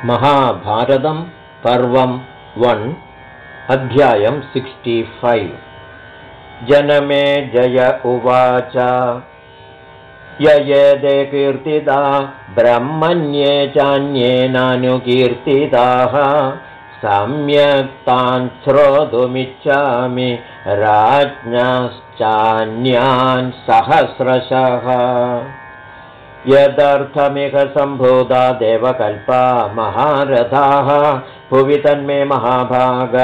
महाभारतं पर्वं 1 अध्यायं 65 जनमेजय उवाच ययेदे कीर्तिता ब्रह्मण्ये चान्येनानुकीर्तिताः सम्यक् तान् श्रोतुमिच्छामि राज्ञश्चान्यान् सहस्रशः यदर्थमिह सम्भूता देवकल्पा महारथाः भुवि तन्मे महाभाग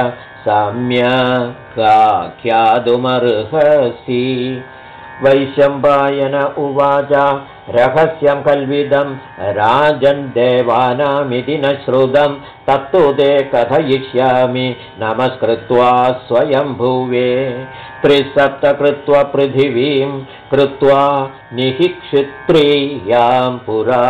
सम्यगाख्यातुमर्हसि वैशम्पायन उवाच रहस्यं कल्विदं राजन् देवानामिति न श्रुतं तत्तु ते कथयिष्यामि नमस्कृत्वा स्वयंभुवे त्रिसप्त कृत्वा पृथिवीं कृत्वा निहिक्षित्रियां पुरा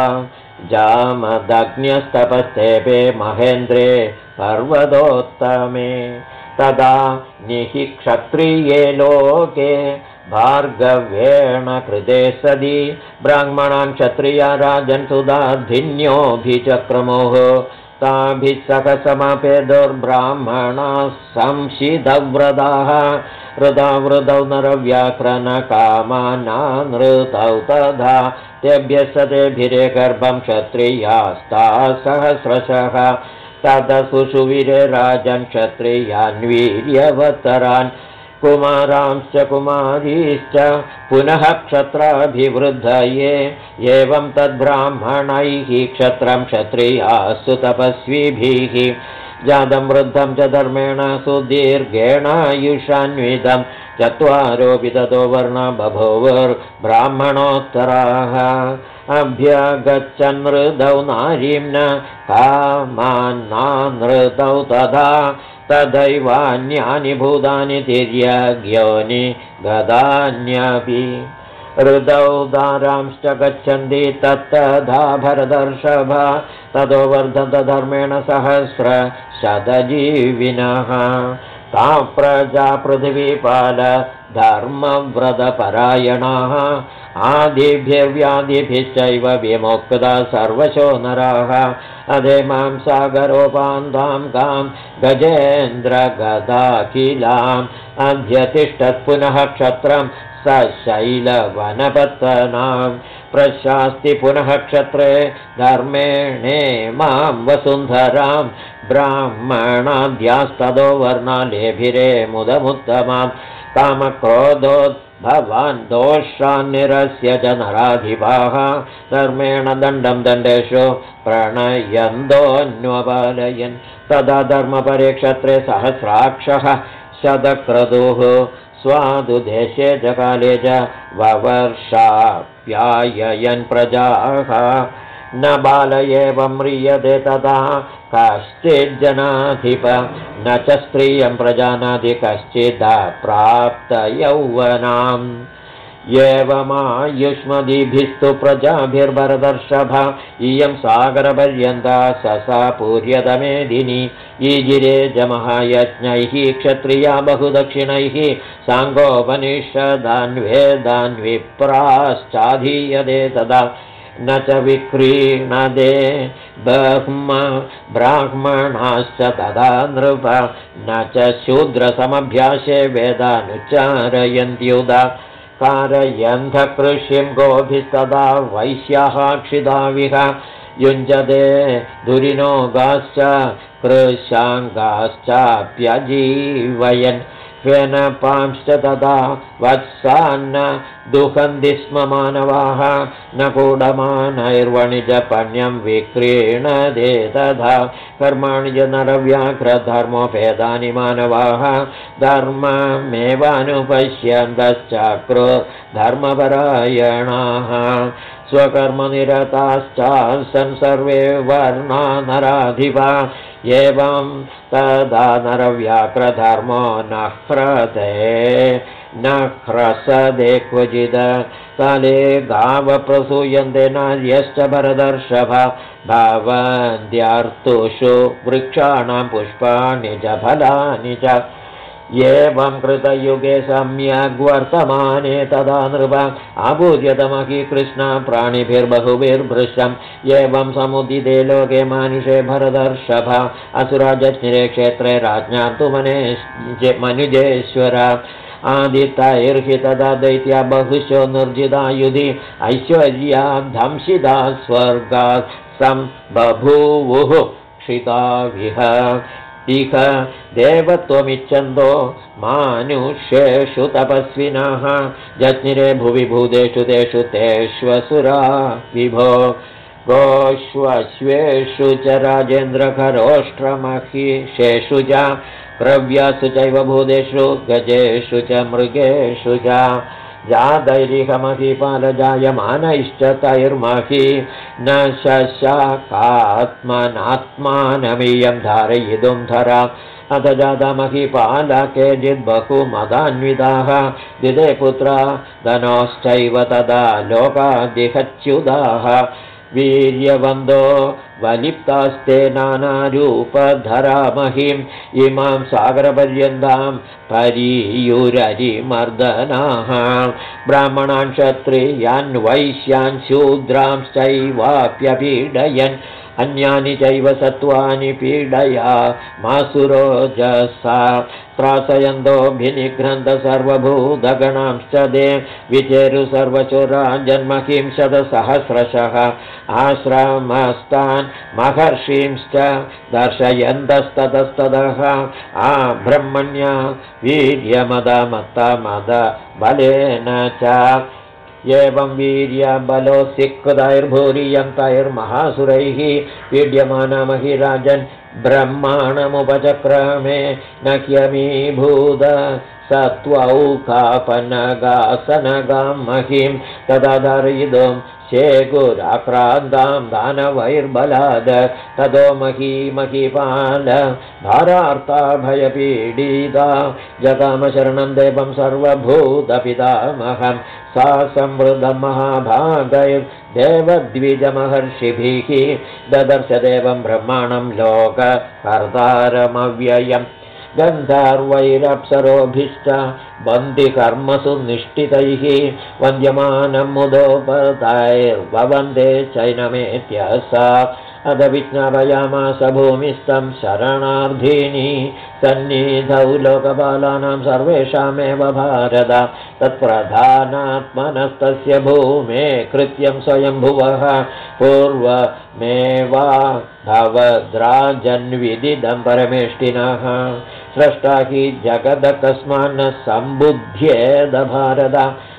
जामदग्न्यस्तपस्तेपे महेन्द्रे पर्वतोत्तमे तदा निहिक्षत्रिये लोके भार्गव्येण कृते सदि ब्राह्मणान् क्षत्रिया राजन् सुधाधिन्योऽभिचक्रमोः ताभिः सह समापेदुर्ब्राह्मणाः संशितव्रताः हृदावृतौ नरव्याक्रनकामानानृतौ तथा तेभ्यः सतेभिरे गर्भं क्षत्रियास्ताः सहस्रशः तदसुषुविरे राजन् क्षत्रियान् वीर्यवतरान् कुमारांश्च कुमारीश्च पुनः क्षत्राभिवृद्धये एवं तद्ब्राह्मणैः क्षत्रं क्षत्रियासु तपस्विभिः जातं वृद्धं च धर्मेण सुदीर्घेणायुषान्वितं चत्वारोऽपि ततो वर्णा बभूवुर्ब्राह्मणोत्तराः अभ्यगच्छन्नृतौ नारीं न कामान्नानृतौ तथा तदैवान्यानि भूतानि तिर्यग्योनि गदान्यपि हृदौ दारांश्च गच्छन्ति तत्तथा भरतर्षभ ततो वर्धन्त धर्मेण सहस्रशतजीविनः ता प्रजा पृथिवीपाल धर्मव्रतपरायणाः आदिभ्यव्याधिभिश्चैव विमुक्ता सर्वशो नराः अधेमां सागरोपान्तां गां गजेन्द्रगदाखिलाम् अध्यतिष्ठत् पुनः क्षत्रं सशैलवनपत्तनां प्रशास्ति पुनः क्षत्रे धर्मेणे मां वसुन्धरां ब्राह्मणाद्यास्तदो वर्णालेभिरे मुदमुत्तमां कामक्रोधोद्भवान् दोषान् निरस्य च नराधिपाः धर्मेण दण्डं दण्डेषु प्रणयन्दोऽन्वपालयन् तदा धर्मपरे क्षत्रे सहस्राक्षः शतक्रतुः स्वादुदेशे च काले च ववर्षाप्याययन् प्रजाः न बाल एव म्रियते तथा कश्चिज्जनाधिप न च स्त्रियं प्रजानाति कश्चिदप्राप्तयौवनाम् एवमायुष्मदीभिस्तु प्रजाभिर्भरतर्षभ इयं सागरपर्यन्ता ससापूर्यतमेदिनी ईजिरे जमहायज्ञैः क्षत्रिया बहुदक्षिणैः साङ्गोपनिषदान्वेदान्विप्राश्चाधीयते तदा न च विक्रीणदे ब्राह्मणाश्च तदा नृप न च शूद्रसमभ्यासे वेदानुच्चारयन्त्युदा कारयन्धकृष्यं गोभिस्तदा वैश्याः क्षिदाविह युञ्जते धुरिनोगाश्च कृशाङ्गाश्चाप्यजीवयन् फेनपांश्च तदा वत्सान्न दुहन्ति स्म मानवाः न कूढमानैर्वणिजपण्यं विक्रीणदे तथा कर्माणि च नरव्याघ्रधर्मोपेदानि मानवाः धर्ममेवानुपश्यन्तश्चक्रो धर्मपरायणाः स्वकर्मनिरताश्चासन् सर्वे वर्णा नराधिपा एवं तदा नरव्याघ्रधर्मो न ह्रसदे क्वचिद काले गावप्रसूयन्ते नार्यश्च भरतर्षभ भवन्त्यर्थुषु वृक्षाणां पुष्पाणि च फलानि च एवं कृतयुगे सम्यग्वर्तमाने तदा नृप आपूज्यतमहि कृष्ण प्राणिभिर्बहुभिर्भृशम् एवं समुदिते लोके मानुषे भरतर्षभ असुरा जज्ञिरे क्षेत्रे राज्ञां तु मनुजेश्वर आदित्यैर्हि तदा दैत्या बहुशो निर्जिता युधि ऐश्वर्या धंसिता स्वर्गात् सम्बभूवुः क्षिताविह इह देवत्वमिच्छन्तो मानुष्येषु तपस्विनः जज्ञिरे भुवि भूतेषु तेषु तेष्वसुरा विभो गोष्वश्वेषु च राजेन्द्रखरोष्ट्रमहिषेषु च क्रव्यासु चैव भूतेषु गजेषु च मृगेषु च जादैरिहमहिपालजायमानैश्च तैर्महि न शशाकात्मनात्मानमियं धारयितुं धरा अथ जातमहिपाला केचिद्बहुमदान्विताः दिदे पुत्रा धनोश्चैव तदा लोकादिहच्युताः वीर्यवन्दो वलिप्तास्ते नानारूपधरामहिम् इमां सागरपर्यन्तां परीयुररिमर्दनाः ब्राह्मणान् क्षत्रियान् वैश्यान् शूद्रांश्चैवाप्यपीडयन् अन्यानि चैव सत्त्वानि पीडया मासुरोजसा त्रासयन्तोऽभिनिघ्नन्त सर्वभूतगणांश्च दे विचेरु सर्वचोरा जन्महिं शतसहस्रशः आश्रमस्तान् महर्षींश्च दर्शयन्तस्ततस्ततः ब्रह्मण्या वीर्यमदमत्तमदबलेन च एवं वीर्यबलोऽसिक्तैर्भूरियं तैर्महासुरैः पीड्यमानमहि राजन् ब्रह्माणमुपचक्रमे न ह्यमीभूत सत्त्वौकापनगासनगां महीं तदा धारयितुं शेकुराक्रान्तां दानवैर्बलाद ततो महीमहिपाल भारार्ता भयपीडिता जगामशरणं देवं सर्वभूतपितामहं सा संवृद्धमहाभागैर्देवद्विजमहर्षिभिः ददर्श देवं ब्रह्माणं लोककर्तारमव्ययम् गन्धर्वैरप्सरोभिश्च बन्दिकर्मसु निष्ठितैः वन्द्यमानं मुदोपतैर्ववन्दे चैनमेत्यसा अध विज्ञापयामास भूमिस्थं शरणार्थिनी सन्निधौ लोकपालानां सर्वेषामेव भारत तत्प्रधानात्मनस्तस्य भूमे कृत्यं स्वयंभुवः पूर्वमेवा भवद्राजन्विदिदं परमेष्टिनः स्रष्टा हि जगदकस्मान्न सम्बुध्येद भारत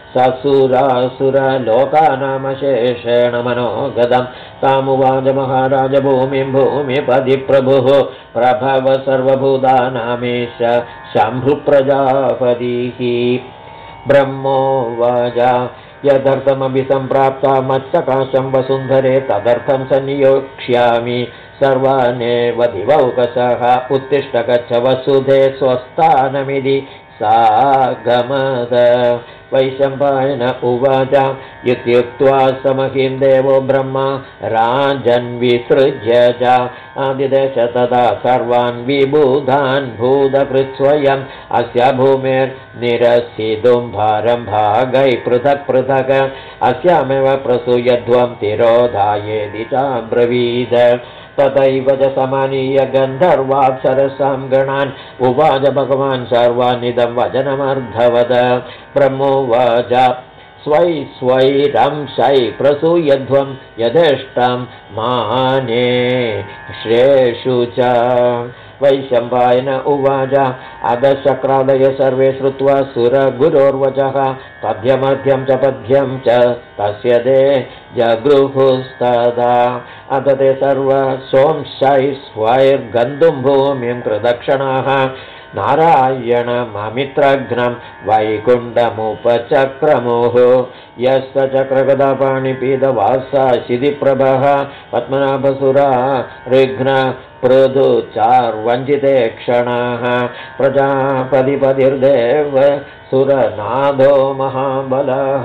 ससुरासुरलोकानामशेषेण मनोगतं तामुवाच महाराज भूमिं भूमिपतिप्रभुः प्रभव सर्वभूतानामीश शम्भुप्रजापतिः ब्रह्मोवाच यदर्थमपि सम्प्राप्ता मत्सकाशं वसुन्धरे तदर्थं सन्नियोक्ष्यामि सर्वानेव दिवौकसः उत्तिष्ठ गच्छ वसुधे स्वस्थानमिति सा गमद वैशम्पायन उवाच इत्युक्त्वा समहिं देवो ब्रह्मा राजन्विसृज्य च आदिदेश तदा सर्वान् विबुधान् भूतकृत्स्वयम् अस्य भूमेर्निरसितुं भारं भागै पृथक् पृथक् अस्यामेव प्रसूयध्वं तिरोधायेदि चाब्रवीद तथैव च समानीय गन्धर्वाप्सरसां गणान् उवाच भगवान् सर्वानिदं वचनमर्धवद ब्रह्मोवाच स्वै स्वैरंशै प्रसूयध्वं यथेष्टं माने श्रेषु च वैशम्पायन उवाच अधशक्रादय सर्वे श्रुत्वा सुरगुरोर्वचः पद्यमध्यं च पद्यं च तस्य ते जगृहुस्तदा अथ ते सर्व सोंशै स्वैर्गन्तुं भूमिं कृदक्षणाः नारायणममित्रघ्नं वैकुण्ठमुपचक्रमुः यस्य चक्रगदापाणिपीतवासा शिधिप्रभः पद्मनाभसुरा ऋघ्न पृथु चार्वञ्जिते क्षणाः प्रजापतिपतिर्देव सुरनादो महाबलः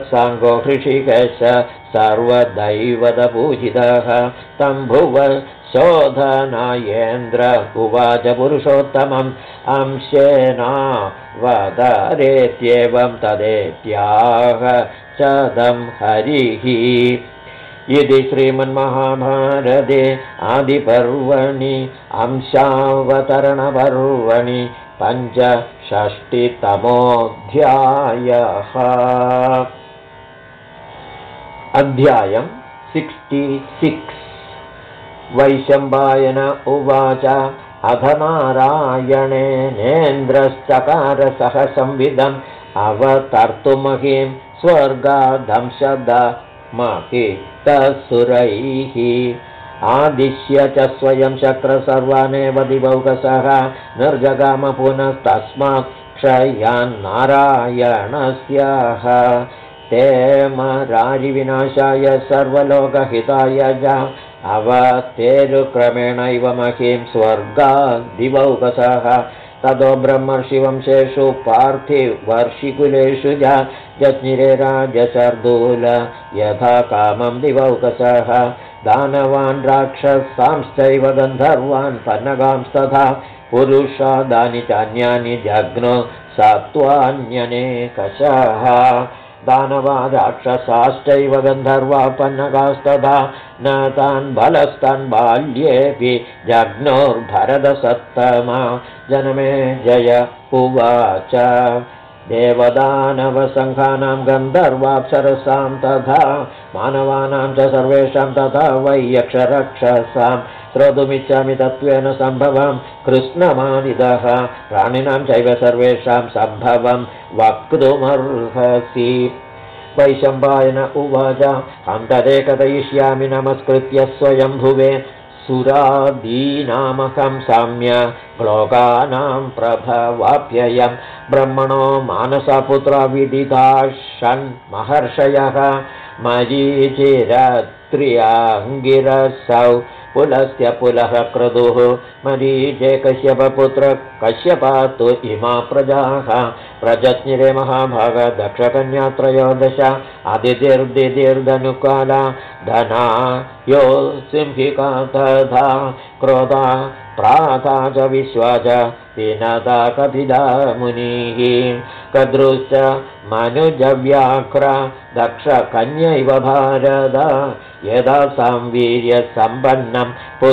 श्रीवत्साङ्गो हृषिकेश सर्वदैवतपूजितः तं भुव चोदनायेन्द्र उवाच पुरुषोत्तमम् अंशेनावतरेत्येवं तदेत्याह चदं हरिः इति श्रीमन्महाभारते आदिपर्वणि अंशावतरणपर्वणि 65तमोऽध्यायः। अध्यायं 66। वैशम्पायन उवाच अथ नारायणेनेन्द्रश्चकार सहसंविदम् अवतर्तुमहिं स्वर्गादंशदमहितसुरैः आदिश्य च स्वयं शक्र सर्वानेव दिवौकसः निर्जगाम पुनस्तस्मात् क्षयान्नारायणस्याः तेमरारिविनाशाय सर्वलोकहिताय च अवतेरुक्रमेणैव महीं स्वर्गाद्दिवौकसः ततो ब्रह्मर्षिवंशेषु पार्थिवर्षिकुलेषु जज्ञिरे राजशर्दूल यथा कामं दिवौकसः दानवान् राक्षसांश्चैव गन्धर्वान् पन्नगांस्तथा पुरुषादानि चान्यानि जग्नो सत्त्वान्यनेकशः दानवा राक्षसाश्चैव गन्धर्वा पन्नगास्तथा न तान् बलस्तान् बाल्येऽपि जग्नोर्भरतसत्तमा जनमे जय उवाच देवदानवसङ्घानां गन्धर्वाप्सरसां तथा मानवानां च सर्वेषां तथा वै यक्षरक्षसां श्रोतुमिच्छामि तत्त्वेन सम्भवं कृष्णमादिदः प्राणिनां चैव सर्वेषां सम्भवं वक्तुमर्हसि वैशम्पायन उवाच अहं तदेकथयिष्यामि नमस्कृत्य स्वयं भुवे सुरादीनामहं साम्य लोकानां प्रभवाप्ययं ब्रह्मणो मानसपुत्रा विदिताषण्महर्षयः मरीचिरत्रियाङ्गिरसौ पुलस्त्य पुलः क्रतुः मरीचे कश्यपपुत्र कश्यपातु इमा प्रजाः प्रजज्ञिरे महाभाग दक्षकन्या त्रयोदश अदितिर्दितिर्धनुकाला धना यो सिंहिका तथा क्रोधा प्राता च विश्वा च विनदा कपिला मुनिः कद्रुश्च मनुजव्याघ्र दक्षकन्यैव भारत यदा संवीर्यसम्पन्नं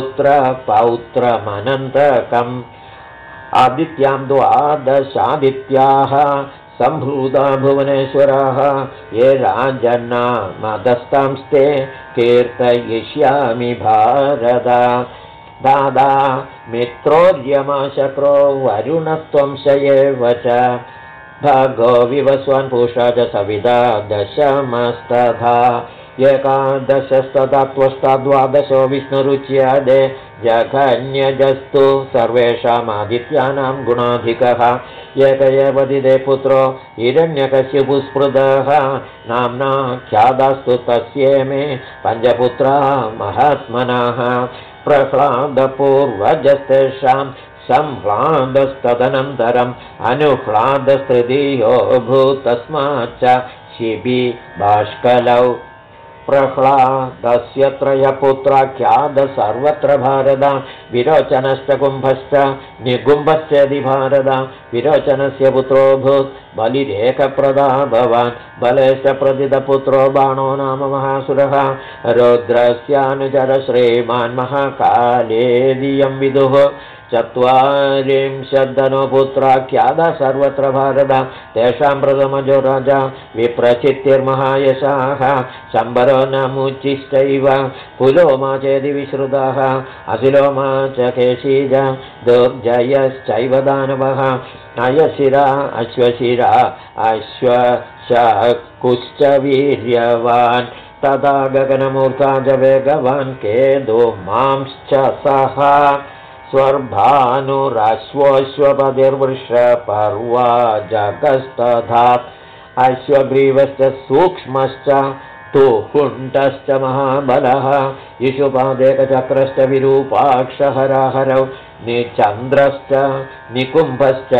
पुत्रपौत्रमनन्तकम् आदित्यां द्वादशादित्याः सम्भूता भुवनेश्वराः ये राजन्ना मदस्तांस्ते कीर्तयिष्यामि भारत दादा मित्रोद्यमा शक्रो वरुणत्वं शयेव च भगो विवस्वान् पूषा च सविदा दशमस्तथा एकादशस्तथा त्वष्टा द्वादशो विष्णुरुच्यते जघन्यजस्तु सर्वेषामादित्यानां गुणाधिकः एक एव दिदे पुत्रो हिरण्यकश्यपुस्पृतः नाम्ना ख्यादास्तु तस्येमे पञ्चपुत्रा महात्मनः प्रह्लादपूर्वजस्तेषां संह्लादस्तदनन्तरम् अनुह्लादस्तृतीयो भूतस्माच्च शिबि बाष्कलौ प्रह्लादस्य त्रयपुत्राख्याद सर्वत्र भारत विरोचनश्च कुम्भश्च निगुम्भश्चेति भारत विरोचनस्य पुत्रोऽभूत् बलिरेकप्रदा भवान् बलेश्च प्रथितपुत्रो बाणो नाम महासुरः रौद्रस्यानुचर श्रीमान् महाकालेदियं विदुः चत्वारिंशद्धनो पुत्राख्यादा सर्वत्र भारत तेषां प्रथमजो राजा विप्रचित्तिर्महायशाः शम्बरो नमुचिश्चैव पुलोमा चेति विश्रुताः असिलोमा च केशीज दुर्जयश्चैव दानवः अयशिरा अश्वशिरा अश्वशकुश्च वीर्यवान् तथा गगनमूर्धा च वेगवान् केदो मांश्च सः स्वर्भानुराश्वोऽश्वपतिर्वृषपर्वा जगस्तथा अश्वग्रीवश्च सूक्ष्मश्च तुहुण्डश्च महाबलः इषुपादेकचक्रश्च विरूपाक्षहरहरौ निचन्द्रश्च निकुम्भश्च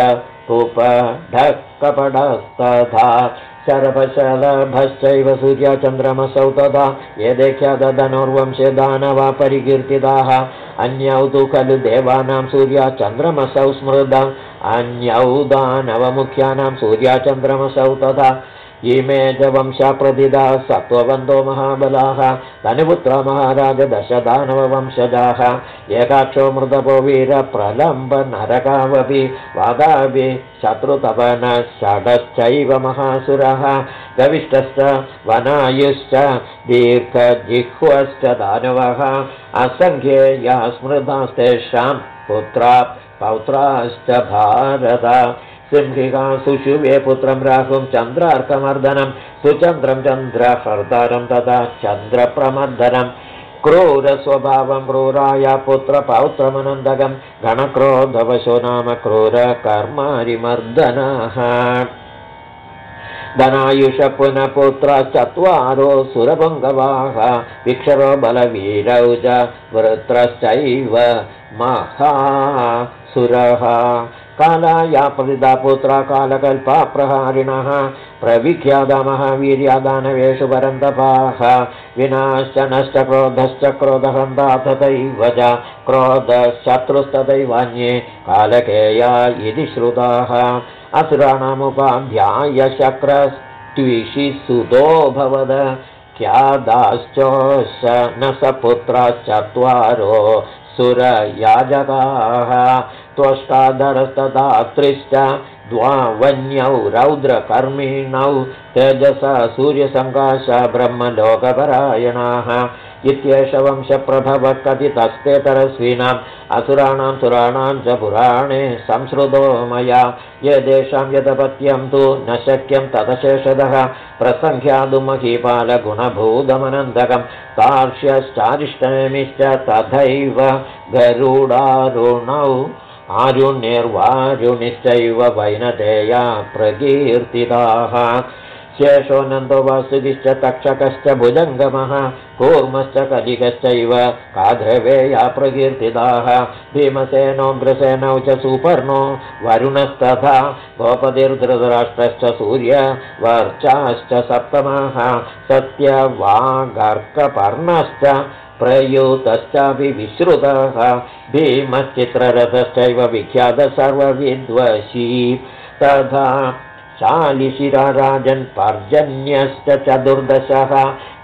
उपढक्कपटस्तथा शरभशलभश्चैव सूर्यचन्द्रमसौ तथा ये ख्यातधनुर्वंशे दानवा परिकीर्तिताः अन्यौ तु खलु देवानां सूर्याचन्द्रमसौ स्मृतम् अन्यौ दानवमुख्यानां सूर्याचन्द्रमसौ तथा इमे च वंशप्रथिता सत्त्ववन्तो महाबलाः धनुपुत्रा महाराज दशदानववंशजाः एकाक्षो मृतपो वीरप्रलम्ब नरकावपि वादापि शत्रुतपनः षडश्चैव महासुरः गविष्ठश्च वनायुश्च दीर्घजिह्वश्च दानवः असङ्ख्येया स्मृतास्तेषां पुत्रा पौत्राश्च भारत सिंहिका सुशुभे पुत्रं राहुं चन्द्रार्कमर्दनं सुचन्द्रं चन्द्रहर्तारं तथा चन्द्रप्रमर्दनं क्रूरस्वभावं क्रूराय पुत्रपौत्रमनन्दकं गणक्रोधवशो नाम क्रूरकर्मारिमर्दनः धनायुष पुनः पुत्रा चत्वारो सुरपुङ्गवाः विक्षरो बलवीरौ च वृत्रश्चैव महासुरः कालाया प्रतिदा पुत्रा कालकल्पा प्रहारिणः प्रविख्याता महावीर्यादानवेषु परन्तपाः विनाश्च नश्च क्रोधश्च क्रोधहन्ता तथैव च क्रोधशत्रुस्तथैवान्ये कालकेया इति श्रुताः असुराणामुपाध्याय शक्रस्त्विषि सुतो भवद ख्यादाश्चोश न स पुत्राश्चत्वारो सुरयाजकाः त्वष्टाधरस्तदात्रिश्च द्वावन्यौ रौद्रकर्मिणौ तेजसा सूर्यसङ्काश ब्रह्मलोकपरायणाः इत्येष वंशप्रभवः कथितस्तेतरस्विनाम् असुराणां सुराणां च पुराणे संश्रुतो मया येषां यदपत्यं तु न शक्यं तदशेषदः प्रसङ्ख्यादुमहीपालगुणभूतमनन्दकं तार्क्ष्यश्चारिष्टनेमिश्च तथैव गरुडारुणौ आरुण्यर्वारुणिश्चैव वैनतेया प्रकीर्तिताः शेषोऽनन्दो वासुकिश्च तक्षकश्च भुजङ्गमः कूर्मश्च कलिकश्चैव काध्रवेया प्रकीर्तिताः भीमसेनोऽग्रसेनौ च सुपर्णो वरुणस्तथा गोपतिर्धृतराष्ट्रश्च सूर्यवर्चाश्च सप्तमः सत्यवागर्कपर्णश्च प्रयुतश्चापि विश्रुतः भीमश्चित्ररथश्चैव विख्यातः सर्वविद्वशी तथा शालिशिरा राजन् पर्जन्यश्च चतुर्दशः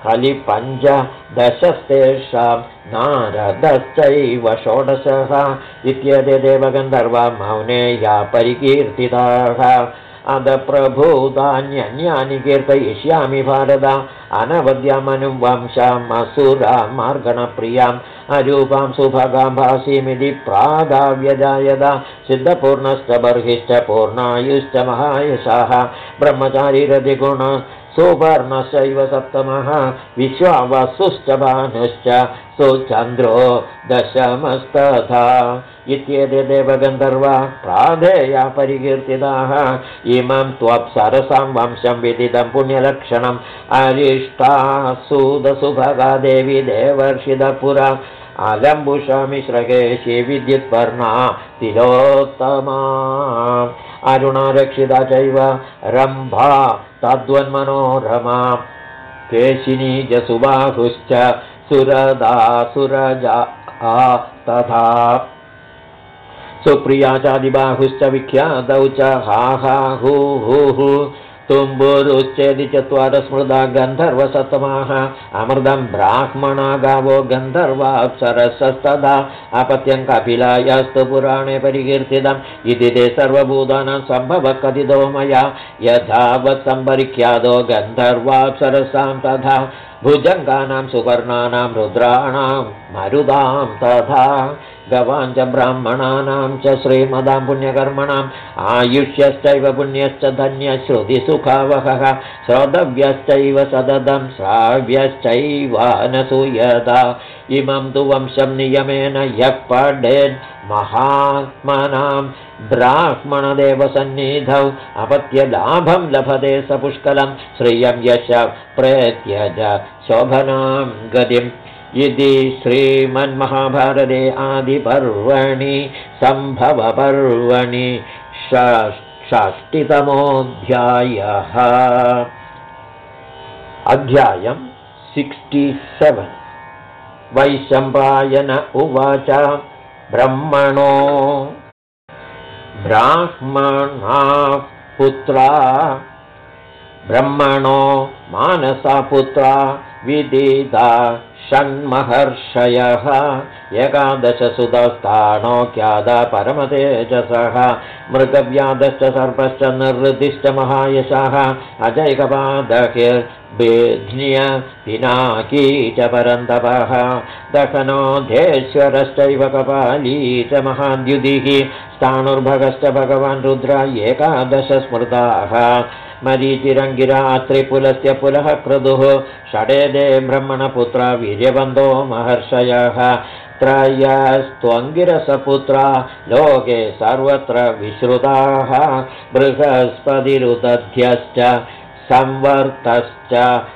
कलिपञ्चदशस्तेषां नारदश्चैव षोडशः इत्येते देवगन्धर्वा मौनेया परिकीर्तिताः अदप्रभूतान्यन्यानि कीर्तयिष्यामि भारत अनवद्यामनुवंशामसुरां मार्गणप्रियाम् अरूपां सुभगां भासीमिति प्रागाव्यजायदा सिद्धपूर्णश्च बर्हिश्च पूर्णायुश्च महायशाः ब्रह्मचारी रतिगुण सुवर्णश्चैव सप्तमः विश्वावसुश्च भानुश्च सुचन्द्रो दशमस्तथा इत्येते देवगन्धर्वा प्राधेया परिकीर्तिताः इमं त्वप्सरसां वंशं विदितं पुण्यलक्षणम् अरिष्टासूदसुभगा देवी देवर्षिदपुरा अलम्बुषामिश्रकेशी विद्युत्पर्णा तिलोत्तमा अरुणारक्षिता चैव रम्भा तद्वन्मनोरमा केशिनी च सुबाहुश्च सुरदा तथा सुप्रिया चादिबाहुश्च विख्यातौ च हा हा हू हू हू तुम्बुरुश्चेदि चत्वार स्मृता गन्धर्वसप्तमाः अमृतं ब्राह्मणा गावो गन्धर्वाप्सरसस्तदा अपत्यं कपिलायास्तु पुराणे परिकीर्तितम् इति ते सर्वभूतानां सम्भवः कथितो मया यथावत् सम्परिख्यातो गन्धर्वाप्सरसां तथा भुजङ्गानां सुवर्णानां रुद्राणां मरुदां तथा गवाञ्च ब्राह्मणानां च श्रीमदां पुण्यकर्मणाम् आयुष्यश्चैव पुण्यश्च धन्यश्रुतिसुखावहः श्रोतव्यश्चैव सततं श्राव्यश्चैवानसूयता इमं तु वंशं नियमेन यः पठेन् महात्मनां ब्राह्मणदेवसन्निधौ अपत्यलाभं लभते स पुष्कलं श्रियं यश प्रेत्यज शोभनां गतिम् इति श्रीमन्महाभारते आदिपर्वणि सम्भवपर्वणि षष्टितमोऽध्यायः। अध्यायं 67 वैशम्पायन उवाच ब्रह्मणो मानसा पुत्रा विदिता षण्महर्षयः एकादशसुतस्थानोऽख्याता परमतेजसः मृगव्याधश्च सर्पश्च निर्दिष्ट महायशः अजैकपादकिर्बेध्न्य पिनाकी च परन्तपः दशनोऽधेश्वरश्चैव कपाली च महाद्युतिः स्थाणुर्भगश्च भगवान् रुद्र एकादश स्मृताः मरीचिरङ्गिरा त्रिपुलस्य पुलः क्रतुः षडेदे ब्रह्मणपुत्रा वीर्यवन्तो महर्षयः त्रयस्त्वङ्गिरसपुत्रा लोके सर्वत्र विश्रुताः बृहस्पतिरुदध्यश्च संवर्तश्च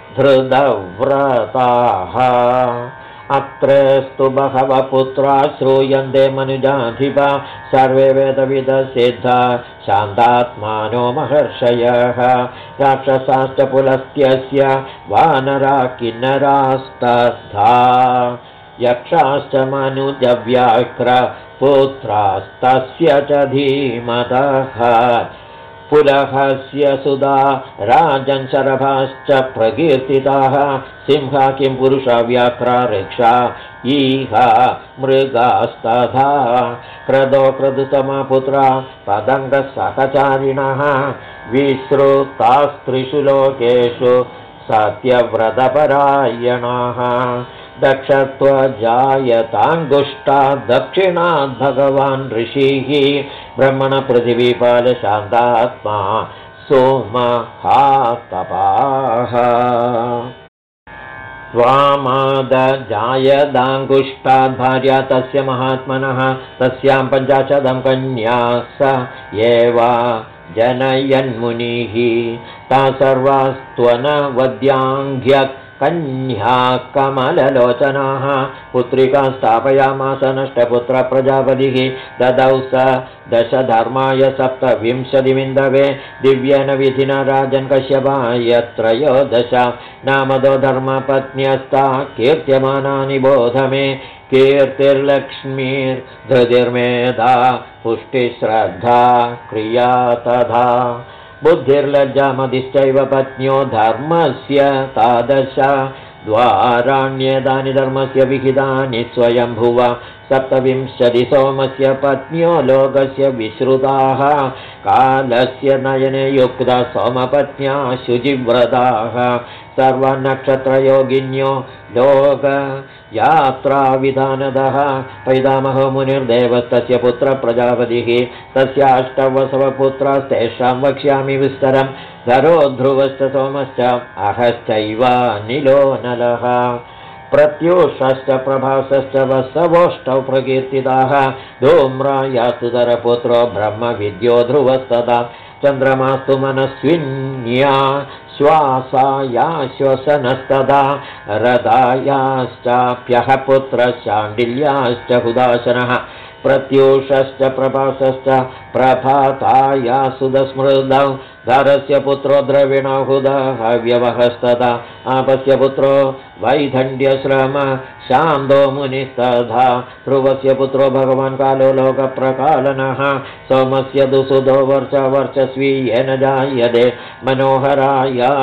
धृतव्रताः अत्रस्तु बहवः पुत्रा श्रूयन्ते मनुजाधिपा सर्वे वेदविदसिद्धा शान्तात्मानो महर्षयः राक्षसाश्च पुलस्त्यस्य वानरा किन्नरास्तथा यक्षाश्च मनुजव्याघ्र पुत्रास्तस्य च धीमतः पुलहस्य सुधा राजन् शरभाश्च प्रकीर्तिताः सिंहा किं पुरुषा व्याघ्रा ऋक्षा ईह मृगास्तथा क्रदो क्रदुतमा पुत्रा पदङ्गसहचारिणः विश्रुतास्त्रिषु लोकेषु सत्यव्रतपरायणाः दक्षत्वजायताङ्गुष्टा दक्षिणात् भगवान् ऋषिः ब्रह्मणपृथिवीपालशान्तात्मा सोमहातपाः स्वामादजायदाङ्गुष्टात् भार्या तस्य महात्मनः तस्यां 50 कन्या स एव जनयन्मुनिः ता सर्वास्त्वनवद्याङ्घ्य कन्या कमललोचनाः पुत्रिकां स्थापयामास नष्टपुत्रप्रजापतिः ददौ स दशधर्माय 27 दिव्येन विधिना राजन् कश्यपाय 13 नामदो धर्मपत्न्यस्ता कीर्त्यमानानि बोध मे कीर्तिर्लक्ष्मीर्धृतिर्मेधा पुष्टिश्रद्धा क्रिया तथा बुद्धिर्लज्जामतिश्चैव पत्न्यो धर्मस्य तादश द्वाराण्येतानि धर्मस्य विहितानि स्वयंभुव 27 सोमस्य पत्न्यो लोकस्य विश्रुताः कालस्य नयने युक्ता सोमपत्न्या शुचिव्रताः सर्वनक्षत्रयोगिन्यो लोकयात्राविधानदः पैतामहो मुनिर्देवस्तस्य पुत्रप्रजापतिः तस्य 8 वसवपुत्रास्तेषां वक्ष्यामि विस्तरं धरो ध्रुवश्च सोमश्च अहश्चैव नीलो नलः प्रत्यूषश्च प्रभासश्च वसवोष्टौ प्रकीर्तिताः धूम्रायास्तुधरपुत्रो ब्रह्मविद्यो ध्रुवस्तदा चन्द्रमास्तु मनस्विन्या श्वासाया श्वसनस्तदा रदायाश्चाप्यः पुत्रशाण्डिल्याश्च हुदाशनः प्रत्यूषश्च प्रभासश्च प्रभाताया सुदस्मृतौ धरस्य पुत्रो द्रविणहुदः व्यवहस्तदा आपस्य पुत्रो वैदण्ड्यश्रम शान्दो मुनिस्तथा ध्रुवस्य पुत्रो भगवान् कालो लोकप्रकालनः सोमस्य दुसुधो वर्चस्वी येन जायते मनोहराया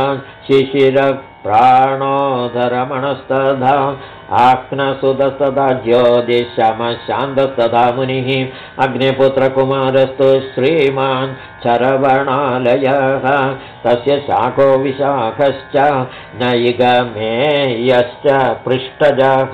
शिशिरप्राणोदरमणस्तथा आक्नसुतस्तथा ज्योतिषमशान्तस्तथा मुनिः अग्निपुत्रकुमारस्तु श्रीमान् चरवणालयः तस्य शाखो विशाखश्च नैगमेयश्च पृष्ठजः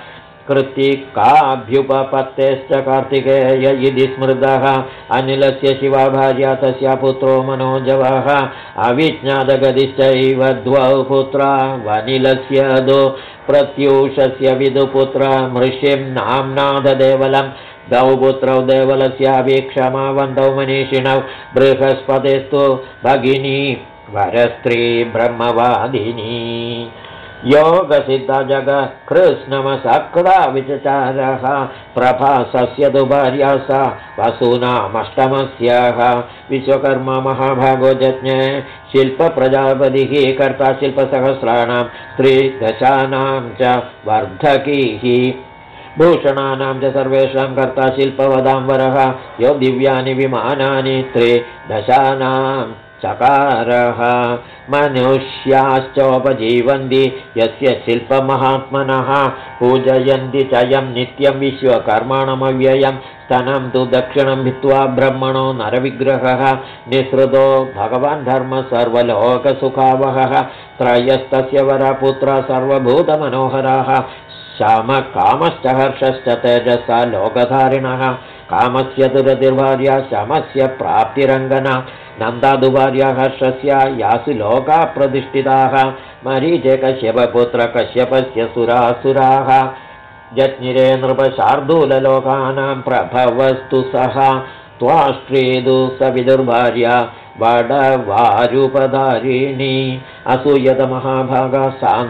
कृत्तिकाभ्युपपत्तेश्च कार्तिकेय इति स्मृतः अनिलस्य शिवा भार्या तस्य पुत्रो मनोजवः अविज्ञातगतिश्चैव 2 पुत्रा वनिलस्य दो प्रत्यूषस्य विदुपुत्र मृषिं नाम्नाथदेवलं 2 पुत्रौ देवलस्याभिक्षमावन्तौ मनीषिणौ बृहस्पतेस्तु भगिनी वरस्त्री ब्रह्मवादिनी योगसिद्धजगकृत्स्नमसक्ता विचचारः प्रभासस्य तु भार्या सा वसूनामष्टमस्याः विश्वकर्मा महाभागो जज्ञे शिल्पप्रजापतिः कर्ता शिल्पसहस्राणां स्त्रीदशानां च वर्धकीः भूषणानां च सर्वेषां कर्ता शिल्पवदाम्बरः यो दिव्यानि विमानानि त्रिदशानां चकारः मनुष्याश्चोपजीवन्ति यस्य शिल्पमहात्मनः पूजयन्ति च यं नित्यं विश्वकर्मणमव्ययं स्तनं तु दक्षिणं भित्त्वा ब्रह्मणो नरविग्रहः निःसृतो भगवान् धर्मः सर्वलोकसुखावहः त्रयस्तस्य वरपुत्र सर्वभूतमनोहराः श्यामकामश्च हर्षश्च तेजसा लोकधारिणः कामस्य दुरतिर्भार्या श्यामस्य प्राप्तिरङ्गना नन्दादुभार्या हर्षस्य यासु लोका प्रतिष्ठिताः मरीचे कश्यपपुत्र कश्यपस्य सुरासुराः जज्ञिरे नृपशार्दूललोकानां प्रभवस्तु सः त्वाष्ट्रीदु सविदुर्भार्या वडवारूपधारिणी असूयतमहाभागा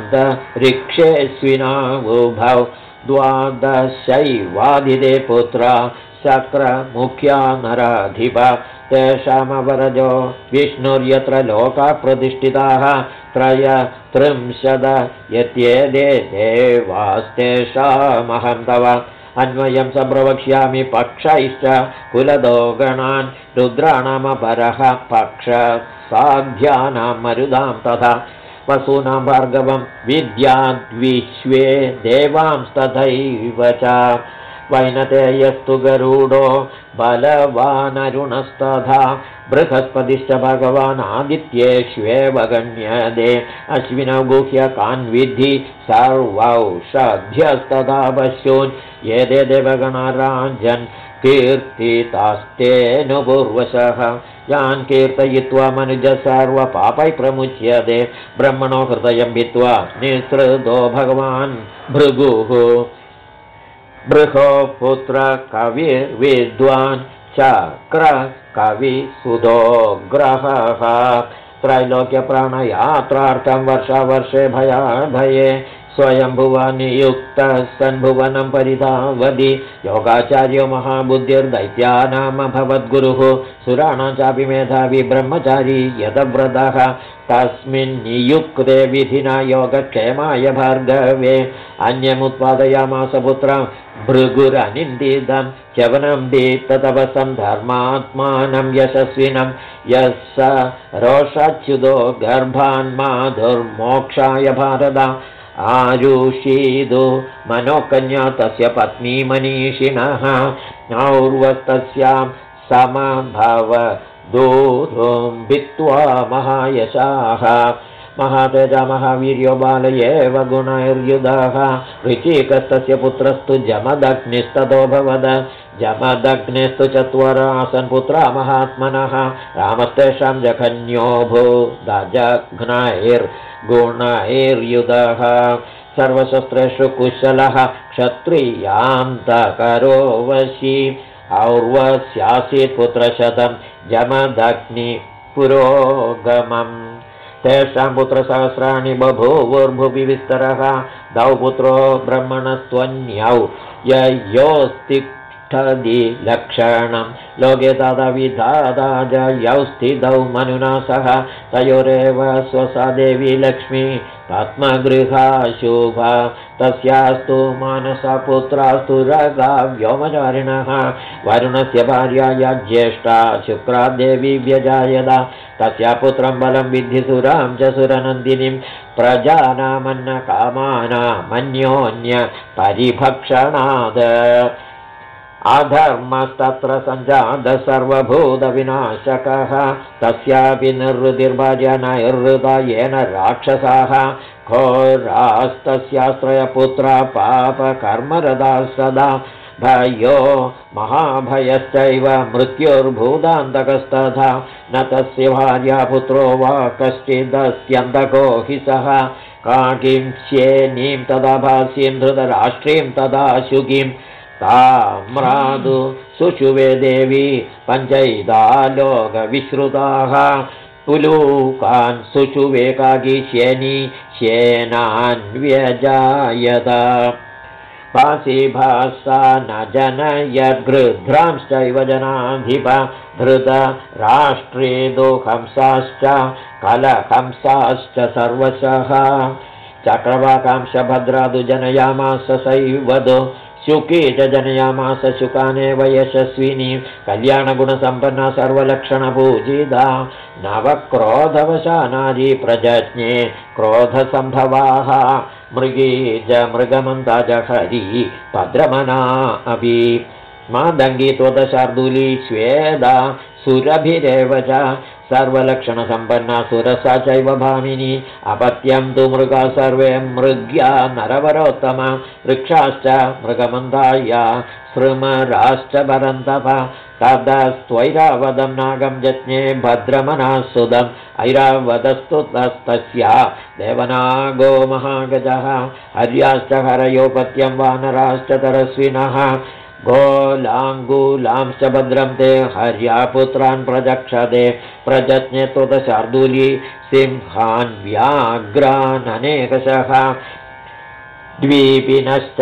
सान्तरिक्षेऽस्विनावुभौ द्वादशैवादिते पुत्रा शक्रमुख्या नराधिप तेषामवरजो विष्णुर्यत्र लोका प्रतिष्ठिताः त्रयस्त्रिंशद यत्येते देवास्तेषामहं तव अन्वयं सम्प्रवक्ष्यामि पक्षैश्च कुलदो गणान् रुद्राणामपरः पक्षसाध्यानां मरुदां तथा वसूनां भार्गवं विद्याद्विश्वे देवांस्तथैव च वैनतेयस्तु गरुडो बलवानरुणस्तथा बृहस्पतिश्च भगवान् आदित्येष्वेव गण्यते अश्विनौ गुह्यकान् विद्धि सर्वौषध्यस्तथा पश्यून् ये देवगणराजन् कीर्तितास्तेऽनुपूर्वशः यान् कीर्तयित्वा मनुज सर्वपापै प्रमुच्यते ब्रह्मणो हृदयं भित्त्वा निःसृतो भगवान् भृगुः बृहो पुत्र कविर्विद्वान् चक्र कविसुतो ग्रहः त्रैलोक्यप्राणयात्रार्थं वर्षावर्षे भये स्वयंभुवा नियुक्तः सन्भुवनं परिधावति योगाचार्यो महाबुद्धिर्दैत्यानामभवद्गुरुः सुराणां चापि मेधावी ब्रह्मचारी यतव्रतः तस्मिन्नियुक्ते विधिना योगक्षेमाय भार्गवे अन्यमुत्पादयामास पुत्रं भृगुरनिन्दितं च्यवनं दीप्ततपसं धर्मात्मानं यशस्विनं यः स रोषाच्युतो गर्भान्माधुर्मोक्षाय भारत आरुषीदु मनोकन्या तस्य पत्नी मनीषिणः और्वस्तस्यां समभव दूरुं भित्त्वा महायशाः महातेजा महावीर्यो बाल एव गुणैर्युधः ऋचिकस्तस्य पुत्रस्तु जमदग्निस्ततोऽभवद जमदग्नेस्तु चत्वरासन् पुत्रा महात्मनः रामस्तेषां जघन्योऽभूदजघ्नैर्गुणैर्युधः सर्वशस्त्रेषु कुशलः क्षत्रियान्तकरो वशी और्वस्यासीत् पुत्रशतं जमदग्नि पुरोगमम् तेषां पुत्रसहस्राणि बभूवुर्भुवि विस्तरः दौ पुत्रो ब्रह्मणस्त्वन्यौ ययोस्तिष्ठति लक्षणं लोके तदा विधाता च यौ स्थितौ मनुना सह तयोरेव स्वसा देवी लक्ष्मी पद्मगृहा शुभा तस्यास्तु मानसा पुत्रास्तु रगा व्योमचारिणः वरुणस्य भार्याया ज्येष्ठा शुक्रा देवी व्यजायत तस्या पुत्रं बलं विद्धिसुरां च सुरनन्दिनीं प्रजानामन्नकामानामन्योन्य परिभक्षणात् अधर्मस्तत्र सञ्जातः सर्वभूतविनाशकः तस्यापि निर्वृतिर्भार्या नैर्हृता येन राक्षसाः घोरास्तस्यास्त्रयपुत्रा पापकर्मरताः सदा भयो महाभयश्चैव मृत्युर्भूतान्तकस्तथा न तस्य भार्या पुत्रो वा कश्चिदस्यन्तको हि सः काकिंस्येनीं तदा भास्यीं धृतराष्ट्रीं तदा शुकीं ताम्रादु सुषुवे देवी पञ्चैदा लोकविश्रुताः उलूकान् सुषुवेकागीश्येनी श्येनान्व्यजायत पाशिभासा न जनयद्गृध्रांश्चैव जनाधिप धृत राष्ट्रे दोहंसाश्च कलहंसाश्च सर्वशः चक्रवाकांश भद्रादु जनयामास सैवदो शुकी च जनयामास शुकानेव यशस्विनी कल्याणगुणसम्पन्ना सर्वलक्षणपूजिता नवक्रोधवशा नारी प्रजज्ञे क्रोधसम्भवाः मृगी च मृगमन्ता च हरी भद्रमना अपि मादङ्गी त्वदशार्दूली श्वेदा सुरभिरेव च सर्वलक्षणसम्पन्ना सुरसा चैव भामिनी अपत्यं तु मृगा सर्वे मृग्या नरवरोत्तम वृक्षाश्च मृगमन्दाया सृमराश्च परन्तप तदस्त्वैरावदं नागं जज्ञे भद्रमनाः सुदम् ऐरावदस्तु तस्तस्या देवनागो महागजः हर्याश्च हरयोपत्यं वानराश्च तरस्विनः गोलाङ्गूलांश्च भद्रं ते हर्यापुत्रान् प्रजक्षते प्रजज्ञे त्वदशार्दूली सिंहान् व्याघ्रान् अनेकशः द्वीपिनश्च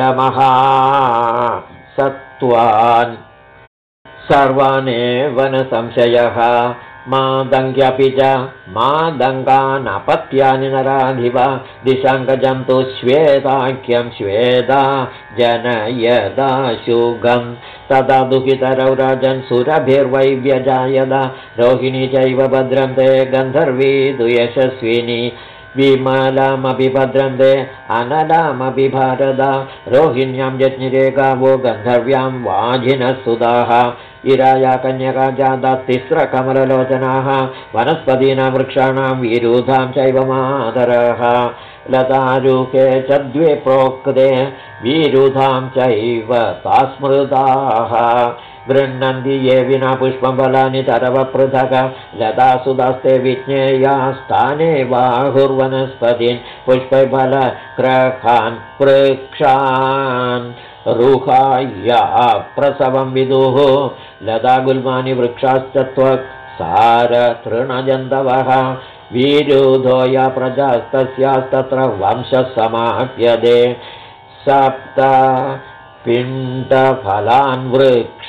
महासत्त्वान् सर्वानेव न संशयः मादङ्ग्यपि च मादङ्गानपत्यानि नराधिप दिशाङ्गजन्तु श्वेताख्यं श्वेता जनयदा शुगं तदा दुःखितरौ राजन् सुरभिर्वै व्यजायद रोहिणी चैव भद्रं ते गन्धर्वी दुयशस्विनी विमलामपि भद्रं ते अनलामपि भारदा रोहिण्यां यज्ञिरे गावो गन्धर्व्यां वाजिनः सुधाः इराया कन्यका जाता तिस्रकमललोचनाः वनस्पतीनां वृक्षाणां विरुधां चैव मातरः लतारूके च द्वे प्रोक्ते विरुधां चैव तास्मृताः गृह्णन्ति ये विना पुष्पफलानि तरव पृथक् लतासुदास्ते विज्ञेयास्ताने बाहुर्वनस्पतीन् पुष्पफलग्रहान् वृक्षान् रुहाया प्रसवं विदुः लतागुल्मानि वृक्षाश्च त्वक् सारतृणजन्तवः विरुधो या प्रजास्तस्यास्तत्र वंशः समाप्यते सप्त पिण्डफलान् वृक्ष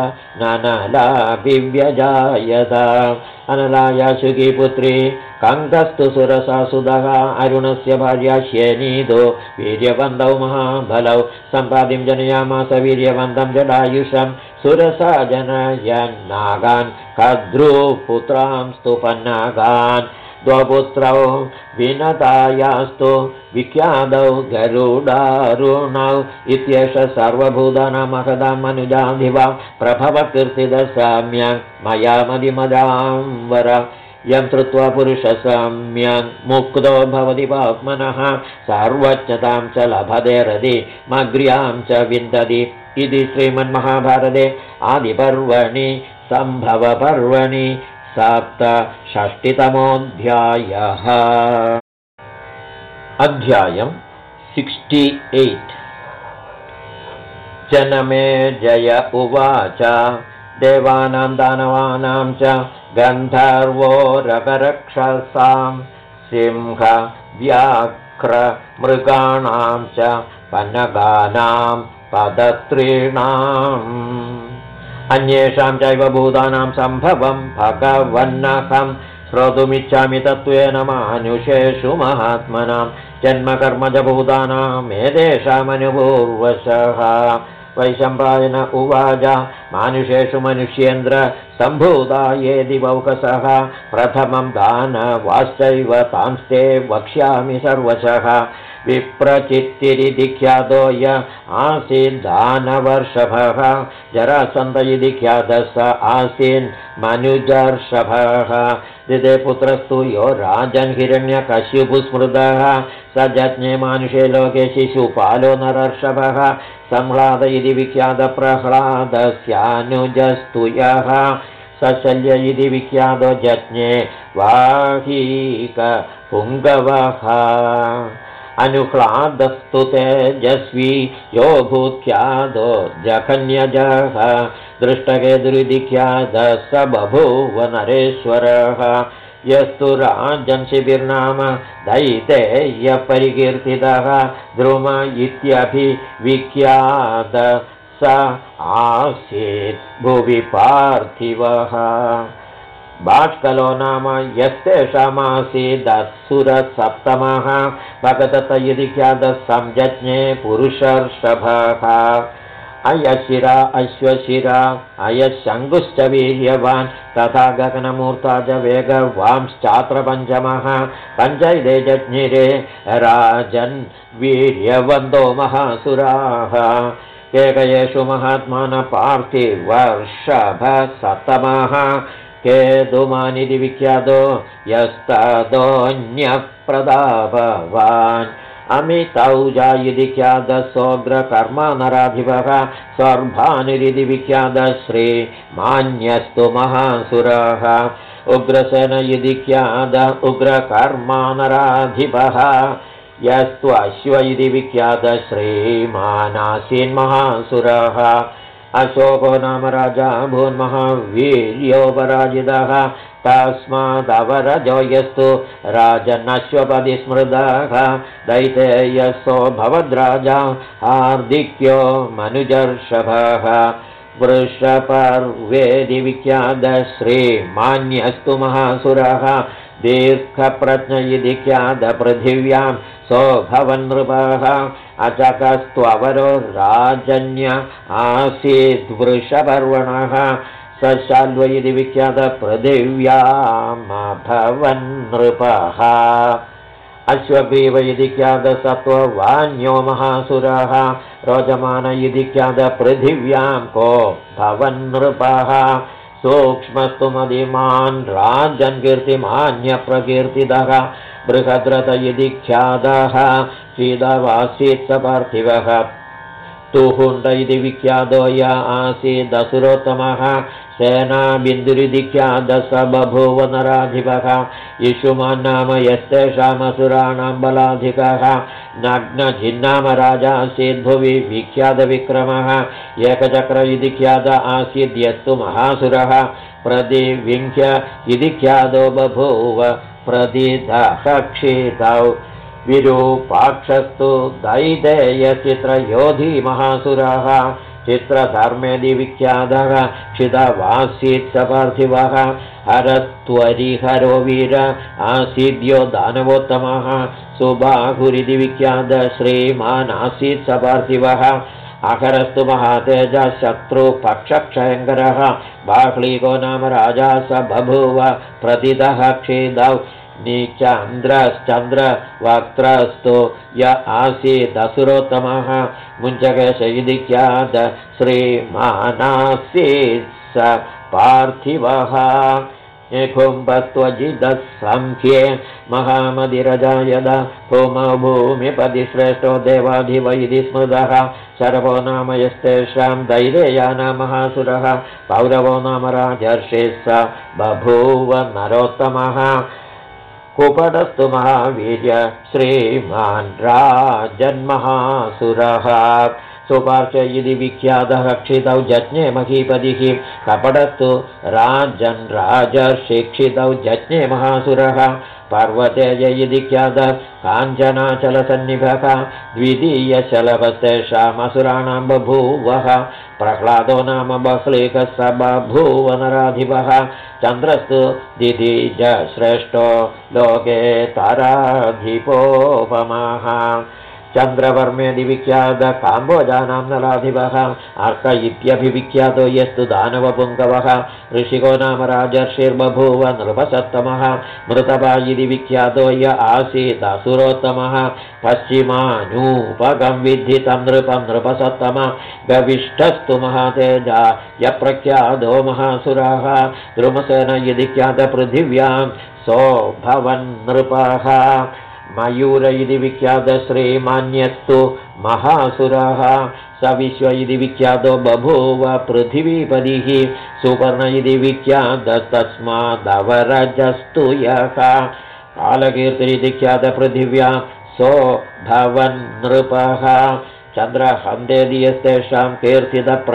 ननलाभिव्यजायत अनलाया शुकी पुत्री कङ्कस्तु सुरसा सुदः अरुणस्य भार्या श्येनीदो वीर्यवन्तौ महाबलौ सम्पादिं जनयामास वीर्यवन्तं जडायुषं सुरसा जनयन्नागान् कद्रुपुत्रांस्तु पन्नागान् द्वपुत्रौ विनतायास्तु विख्यातौ गरुडारुणौ इत्येष सर्वभूतानां महदां मनुजाधिवा प्रभवकीर्तिदशाम्यं मया मदिमदाम्बर यं श्रुत्वा पुरुषसाम्यं मुक्तो भवति पाप्मनः सर्वज्ञतां च लभते हृदि मग्र्यां च विन्दति इति श्रीमन्महाभारते आदिपर्वणि सम्भवपर्वणि सप्तषष्टितमोऽध्यायः। अध्यायं 68। जनमेजय उवाच देवानां दानवानां च गन्धर्वोरगरक्षसां सिंह व्याघ्र मृगाणां च पन्नगानां पदत्रीणाम् अन्येषां चैव भूतानां सम्भवं भगवन्नहं श्रोतुमिच्छामि तत्त्वेन मानुषेषु महात्मनां जन्मकर्मजभूतानाम् एतेषामनुपूर्वशः। वैशम्पायन उवाच मानुषेषु मनुष्येन्द्र सम्भूता ये दिवौकसः प्रथमं दानवाश्चैव तांस्ते वक्ष्यामि सर्वशः। विप्रचित्तिरिति ख्यातो य आसीद्दानवर्षभः जरासन्ध इति ख्यातः स आसीन् मनुजर्षभः। दिदे पुत्रस्तु यो राजन् हिरण्यकश्यपुस्मृतः स जज्ञे मानुषे लोके शिशुपालो नरर्षभः। संह्लाद इति विख्यातप्रह्लादस्यानुजस्तु यः सशल्य इति विख्यातो जज्ञे वाहीकपुङ्गवः। अनुह्लादस्तु तेजस्वी यो भूत्यादो जघन्यजः दृष्टकेतुरिति ख्यातः स बभूव नरेश्वरः। यस्तु राजन्शिबिर्नाम दैतेयः परिकीर्तितः द्रुम इत्यभिविख्यात स आसीत् भुवि पार्थिवः बाष्कलो नाम यस्तेषामासीदसुरसप्तमः भगदत्त इति ख्यातः संजज्ञे पुरुषर्षभः अयशिरा अश्वशिरा अयशङ्कुश्च वीर्यवान् तथा गगनमूर्ता च वेगवांश्चात्र पञ्चमः पञ्चैदे जज्ञिरे राजन् वीर्यवन्दो महासुराः केकयेषु महात्मानः पार्थिवर्षभसप्तमः केतुमानिति विख्यातो यस्तदोऽन्यः प्रतापवान् अमितौजा इति ख्यातः सोऽग्रकर्मा नराधिपः सर्भानिरिति विख्यातः श्रीमान्यस्तु महासुरः उग्रसेन इति ख्यातः उग्रकर्मा नराधिपः यस्तु अश्व इति विख्यातः श्रीमानासीन्महासुरः अशोको नाम राजा भून्महावीर्योपराजितः तस्मादवरजो यस्तु राजन्नश्वपतिस्मृतः दैतेयसो भवद्राजा हार्दिक्यो मनुजर्षभः वृषपर्वेदि विख्यातः श्रीमान्यस्तु महासुरः दीर्घप्रज्ञ इति ख्यातः पृथिव्यां सोऽभवन्नृपः अचकस्त्ववरो राजन्य आसीद्वृषपर्वणः सशाल्व इति विख्यातः पृथिव्यामभवन्नृपः अश्वग्रीव इति ख्यातः सत्त्ववान्यो महासुरः रोचमान इति ख्यातः पृथिव्यां को भवन्नृपः सूक्ष्मस्तु मदिमान् राजन् कीर्तिमान्यप्रकीर्तितः बृहद्रथ इति ख्यातः शीतवासीत् स पार्थिवः तुहुण्ड इति विख्यातो य आसीदसुरोत्तमः सेनाबिन्दुरिति ख्यातः स बभूव नराधिपः इषुमान् नाम यस्तेषामसुराणां बलाधिकः नग्नजिन्नाम राजासीद्भुवि विख्यातविक्रमः एकचक्र इति ख्यातः आसीद् यस्तु महासुरः प्रतिविंह्य इति ख्यातो बभूव प्रतिदहक्षितौ विरूपाक्षस्तु दैतेयचित्रयोधी महासुरः चित्रधर्मेदि विख्यातः क्षितवासीत् स पार्थिवः हरत्वरिहरो वीर आसीद्यो दानवोत्तमः सुबाहुरिति विख्यातः श्रीमान् आसीत् स पार्थिवः अहरस्तु महातेजः शत्रुपक्षक्षयङ्करः बाह्लीको नाम राजा स बभूव प्रतितः क्षितौ नीचान्द्रश्चन्द्रवक्त्रस्तु य आसीदसुरोत्तमः मुञ्चकेश इति ख्यातः श्रीमानासीत् स पार्थिवः निकुम्भस्त्वजिदः संख्ये महामदिरजायद भूमौ भूमिपतिश्रेष्ठो देवाधिप इति स्मृतः शरभो नाम यस्तेषां दैरेयानां महासुरः पौरवो नाम राजर्षिः स बभूव नरोत्तमः कुपटस्तु महावीर्य श्रीमान् राजन्महासुरः सुपार्श्व इति विख्यातः क्षितौ जज्ञे महीपतिः कपटस्तु राजन् राजर्षिक्षितौ जज्ञे महासुरः पर्वतेज इति ख्यातः काञ्चनाचलसन्निभः द्वितीयशलभस्तेषामसुराणां बभूवः प्रह्लादो नाम बह्लीकः स बभूव नराधिपः चन्द्रस्तु दितिज श्रेष्ठो लोके ताराधिपोपमः चन्द्रवर्मेदि विख्यातः काम्बोजानां नलाधिपः अर्क इत्यभिविख्यातो यस्तु दानवपुङ्गवः ऋषिको नाम राजर्षिर्बभूव नृपसत्तमः मृतपा इति विख्यातो य आसीत् असुरोत्तमः पश्चिमानूपगं विद्धितं नृपं नृपसत्तम गविष्ठस्तु महातेजा यप्रख्यातो महासुरः द्रुमसेन इति ख्यातः पृथिव्यां सोऽभवन् नृपः मयूर इति विख्यातः श्रीमान्यस्तु महासुरः स विश्व इति विख्यातो बभूव पृथिवीपतिः सुपर्ण इति विख्यातः तस्मादवरजस्तु यः कालकीर्ति इति ख्यातः पृथिव्यां सोऽभवन् नृपः चन्द्रहन्तेति यस्तेषां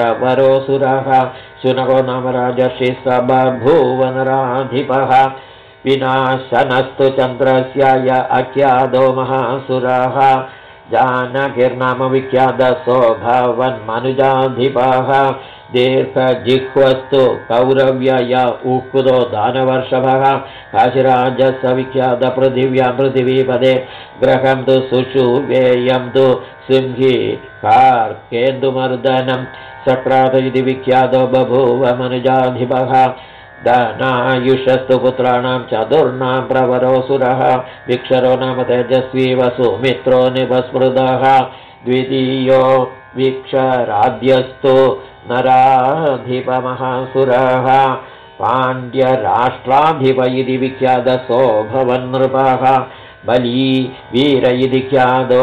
कीर्तितप्रवरोऽसुरः शुनको नाम राजर्षिः स बभूव नराधिपः विनाशनस्तु चन्द्रस्य य अख्यादो महासुरः जानकीर्नाम विख्यातसो भवन्मनुजाधिपः दीर्घजिह्वस्तु कौरव्यय उक्तो दानवर्षभः काशिराजस्य विख्यातपृथिव्यां पृथिवीपदे ग्रहं तु सुषुवेयं तु सिंही कार्केन्दुमर्दनं सक्रात इति विख्यातो बभूव मनुजाधिपः दानायुषस्तु पुत्राणां चतुर्णां प्रवरोऽसुरः विक्षरो नाम तेजस्वी वसुमित्रो निभस्मृतः द्वितीयो विक्षराद्यस्तु नराधिपमहासुरः पाण्ड्यराष्ट्राधिप इति विख्यातसो भवन्नृपः बली वीर इति ख्यातो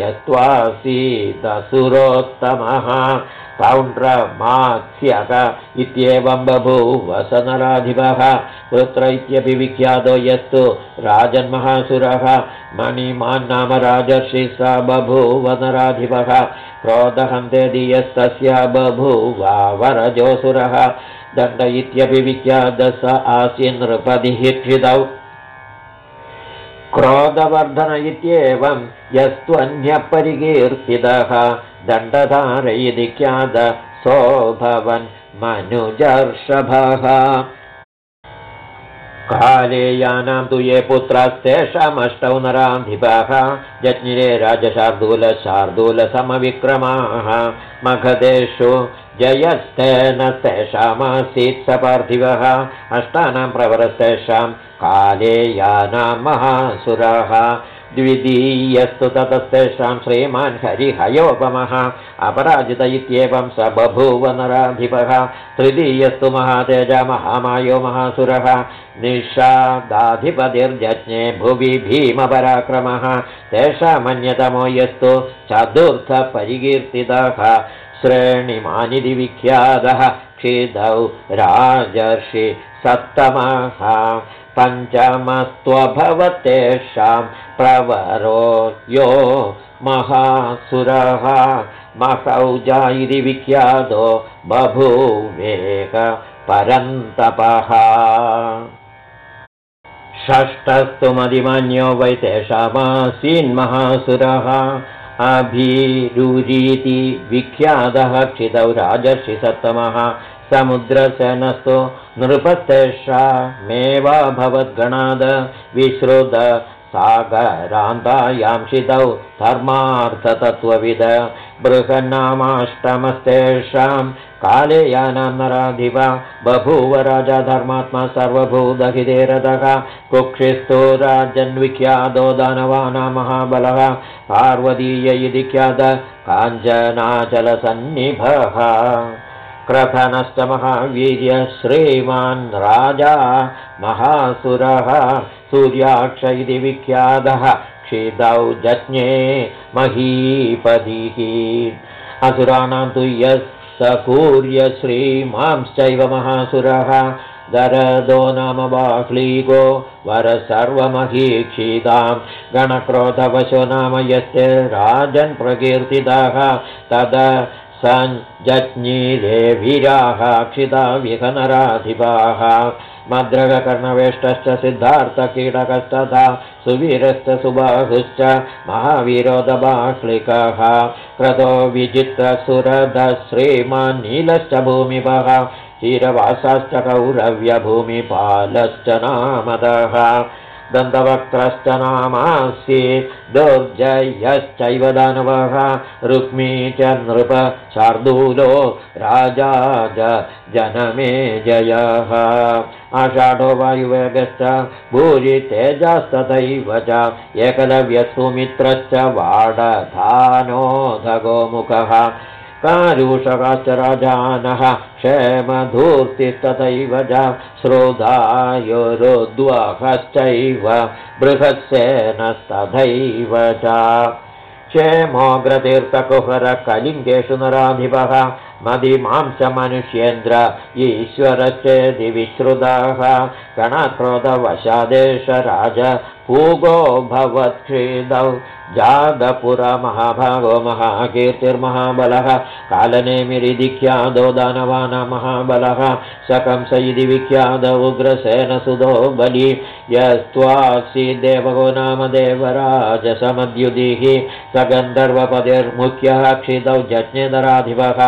यस्त्वासीदसुरोत्तमः पौण्ड्रमात्स्यक इत्येवं बभूव स नराधिपः पुत्र इत्यपि विख्यातो यस्तु राजन्महासुरः मणिमान् नाम राजर्षि स बभूव नराधिपः क्रोधहन्तेति यस्तस्य बभूव वरजोऽसुरः दण्ड इत्यपि विख्यातः स आसीन् नृपतिः क्षितौ क्रोधवर्धन इत्येवं यस्त्वन्यपरिकीर्तितः दण्डधार इति ख्यातः सोऽभवन् मनुजर्षभः कालेयानां तु ये पुत्रास्तेषामष्टौ नराधिपः जज्ञिरे राजशार्दूलशार्दूलसमविक्रमाः मगधेषु जयस्तेन तेषामासीत् सपार्थिवः अष्टानां प्रवरस्तेषां कालेयानां महासुरः द्वितीयस्तु ततस्तेषां श्रीमान् हरिहयोपमः अपराजित इत्येवं स बभूव नराधिपः तृतीयस्तु महातेज महामायो महासुरः निषादाधिपतिर्जज्ञे भुवि भीमपराक्रमः तेषामन्यतमो यस्तु चतुर्थपरिकीर्तितः श्रेणिमानिति विख्यातः क्षितौ राजर्षि सप्तमः पञ्चमस्त्वभवतेषां प्रवरो यो महासुरः महौजा इति विख्यातो बभूवेक परन्तपः षष्ठस्तु मदिमान्यो वै तेषामासीन्महासुरः अभिरुरीति विख्यातः क्षितौ राजर्षि सप्तमः समुद्रसेनस्तु नृपस्तेषामेवाभवद्गणाद विश्रुत सागरान्तायां क्षितौ धर्मार्थतत्त्वविद बृहन्नामाष्टमस्तेषां कालेयानां नराधिप बभूव राजा धर्मात्मा सर्वभूतहिते रतः कुक्षिस्थो राजन्विख्यातो दानवानां महाबलः पार्वतीय इति ख्यातः काञ्चनाचलसन्निभः क्रथनश्च महावीर्य श्रीमान् राजा महासुरः सूर्याक्ष इति विख्यातः क्षितौ जज्ञे महीपतिः असुराणां तु यः सकूर्य श्रीमांश्चैव महासुरः दरदो नाम बाह्लीको वरसर्वमहीक्षितां गणक्रोधवशो नाम यस्य राजन् प्रकीर्तितः तद सञ्जज्ञिरेभिराः क्षिता विहनराधिपाः मद्रगकर्णवेष्टश्च सिद्धार्थकीटकस्तथा सुवीरश्च सुबाहुश्च महावीरोदबाह्लिकः क्रतो विचित्रसुरधः श्रीमान् नीलश्च भूमिपः क्षीरवासाश्च कौरव्यभूमिपालश्च नामदः दन्तवक्त्रश्च नामासि दुर्जयश्चैव दानवः रुक्मी च नृप शार्दूलो राजा जनमेजयः आषाढो वायुवेगश्च भूरितेजस्तथैव च एकलव्यसुमित्रश्च वाडधानोऽधगोमुखः कारूषकाश्च राजानः क्षेमधूर्तिस्तथैव च श्रोधायुरुद्वहश्चैव बृहत्सेनस्तथैव च क्षेमोग्रतीर्थकुहरकलिङ्गेषु नराधिपः मदिमांसमनुष्येन्द्र ईश्वरश्चेदि विश्रुताः गणक्रोधवशादेश राज पूगो भवत्क्षिदौ जातपुरमहाभागो महाकीर्तिर्महाबलः कालनेमिरिख्यातो दानवानां महाबलः सकंस इति विख्यातो उग्रसेनसुतो बली यस्त्वासि देवको नाम देवराजसमद्युतिः स गन्धर्वपतिर्मुख्यः क्षितौ जज्ञेधराधिपः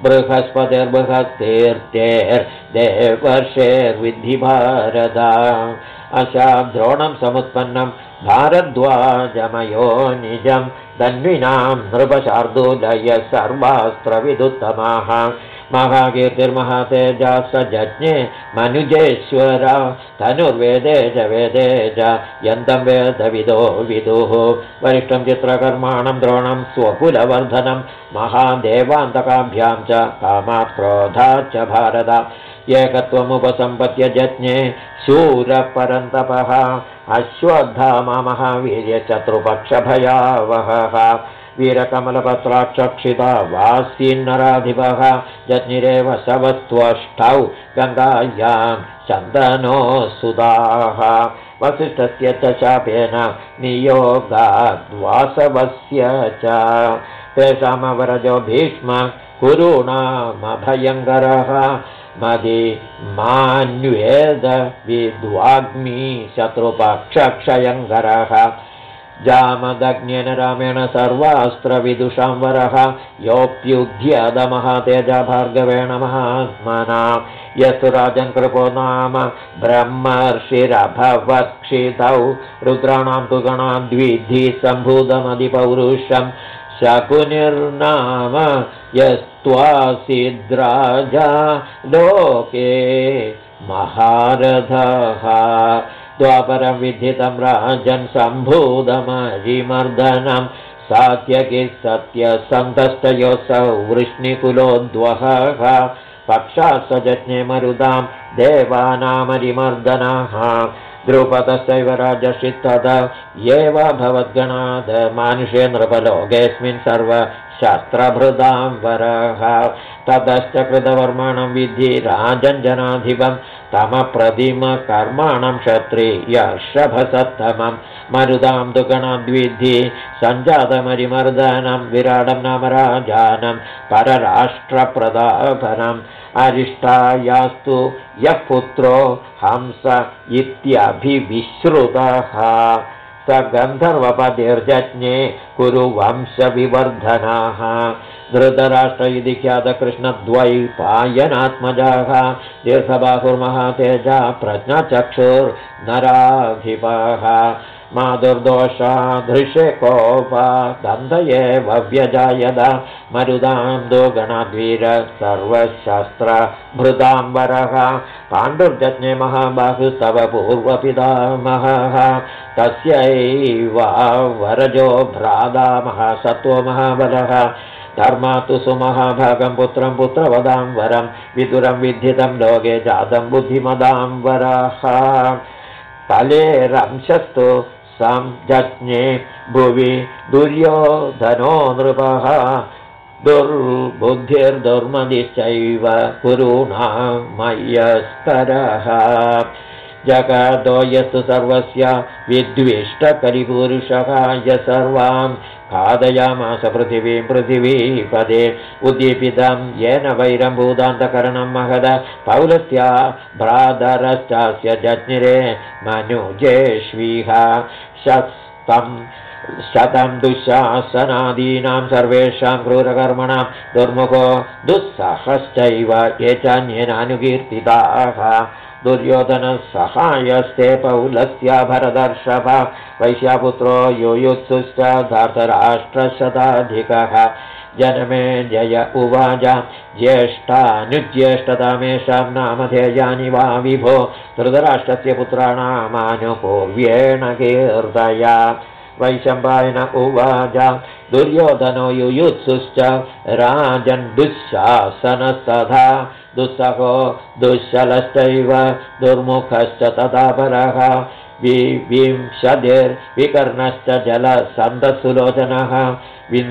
बृहस्पतिर्बृहस्तेर्देवर्षेर्विद्धि भारत अशाद्रोणं समुत्पन्नं भारद्वाजमयो निजं धन्विनां नृपशार्दूलयः सर्वास्त्रविदुत्तमाः महाकीर्तिर्महातेजा स जज्ञे मनुजेश्वर धनुर्वेदे च वेदे च यन्तं वेदविदो विदुः वरिष्ठं चित्रकर्माणं द्रोणं स्वकुलवर्धनं महादेवान्तकाभ्यां च कामात् क्रोधात् च भारत एकत्वमुपसम्पत्य जज्ञे शूरपरन्तपः अश्वत्थामा महावीर्यशत्रुपक्षभयावहः वीरकमलपत्राक्षक्षिता वासीन्नराधिपः जज्ञिरेव शवत्वष्टौ गङ्गायां चन्दनो सुधाः वसिष्ठस्य च शापेन नियोगाद्वासवस्य च तेषामवरजो भीष्म कुरूणामभयङ्करः मदि मान्वेद विद्वाग्मी शत्रुपक्षक्षयङ्करः जामदग्न्येन रामेण सर्वास्त्रविदुषां वरः योऽप्युध्यदमः तेजा भार्गवेण महात्मना यस्तु राजन्कृपो नाम ब्रह्मर्षिरभवत्क्षितौ रुद्राणां तु गणाद्विद्धि सम्भूतमधिपौरुषं शकुनिर्नाम यस्त्वासीद्राजा लोके महारथः द्वापरं विद्धितं राजन् सम्भूतमरिमर्दनं सात्यकिः सत्यसन्धस्तयोऽसौ वृष्णिकुलोद्वहः पक्षात् स जज्ञे मरुदां देवानामरिमर्दनः द्रुपदश्चैव राजर्षित्तद एव भवद्गणाद् मानुषे नृपलोकेऽस्मिन् सर्वशास्त्रभृतां वरः ततश्च कृतवर्माणं विद्धि राजञ्जनाधिपं तमप्रतिमकर्माणं क्षत्रियर्षभसत्तमं मरुदां तु गणाद्विद्धि सञ्जातमरिमर्दनं विराडं नाम राजानं परराष्ट्रप्रदापनम् अरिष्टायास्तु यः पुत्रो हंस इत्यभिविश्रुतः स गन्धर्वपतिर्जज्ञे कुरुवंशविवर्धनाः धृतराष्ट्र इति ख्यातकृष्णद्वैपायनात्मजाः दीर्घबाहुर्महातेजा प्रज्ञाचक्षुर्नराधिपः माधुर्दोषा धृषकोपा दन्धये व्यजायद मरुदां दो गणाद्वीर सर्वशास्त्रभृताम्बरः पाण्डुर्जज्ञे महाबाहुस्तव पूर्वपितामहः तस्यैव वरजो भ्राता महासत्त्वो महाबलः धर्मातु सुमहाभागं पुत्रं पुत्रवदां वरं विदुरं विद्धितं लोके जातं बुद्धिमदां वरः तलेरंशस्तु संजज्ञे भुवि दुर्योधनो नृपः दुर्बुद्धिर्दुर्मदिश्चैव कुरूणां मय्यस्तरः जगतो यस्तु सर्वस्य विद्विष्टकरिपुरुषः य सर्वां खादयामास पृथिवीं पृथिवीपदे उद्दीपितं येन वैरं भूतान्तकरणं महद पौलस्या भ्रातरश्चास्य जज्ञिरे मनुजेष्वीह शतं दुःशासनादीनां सर्वेषां क्रूरकर्मणां दुर्मुखो दुःसहश्चैव ये चान्येनानुकीर्तिताः दुर्योधनसहायस्ते पौलस्या भरतर्षभ वैश्यापुत्रो युयुत्सुश्च धार्तराष्ट्रशताधिकः जनमे जय उवाच ज्येष्ठानुज्येष्ठतामेषां नामधेयानि वा विभो धृतराष्ट्रस्य पुत्राणामानुपूर्व्येण कीर्तया वैशम्पायन उवाच दुर्योधनो युयुत्सुश्च राजन् दुःशासनस्तथा दुःसहो दुःशलश्चैव दुर्मुखश्च तथा परः विंशतिर्विकर्णश्च जलसन्धसुलोचनः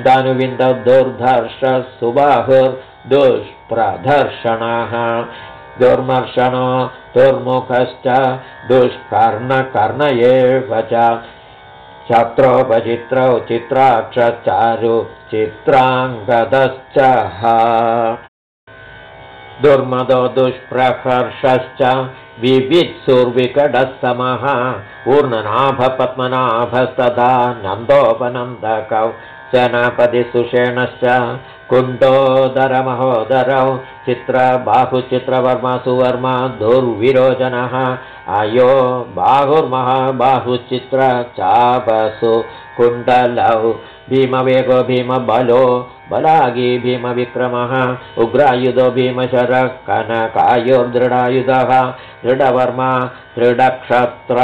विन्दानुविन्दौ दुर्धर्षः सुबाहुर्दुष्प्रदर्शनः दुर्मर्षणो दुर्मुखश्च दुष्कर्णकर्ण एव च शत्रोपचित्रौ चित्राक्षचारु चित्राङ्गदश्च दुर्मदो दुष्प्रकर्षश्च विवित्सुर्विकटः समः पूर्णनाभपद्मनाभस्तथा नन्दोपनन्दकौ सेनापतिसुषेणश्च कुण्डोदरमहोदरौ चित्रबाहुचित्रवर्मा सुवर्मा दुर्विरोचनः अयो बाहुर्महाबाहुचित्र चापसु कुण्डलौ भीमवेगो भीमबलो बलागी भीमविक्रमः उग्रायुधो भीमशरः कनकायुर्दृढायुधः दृढवर्मा दृढक्षत्र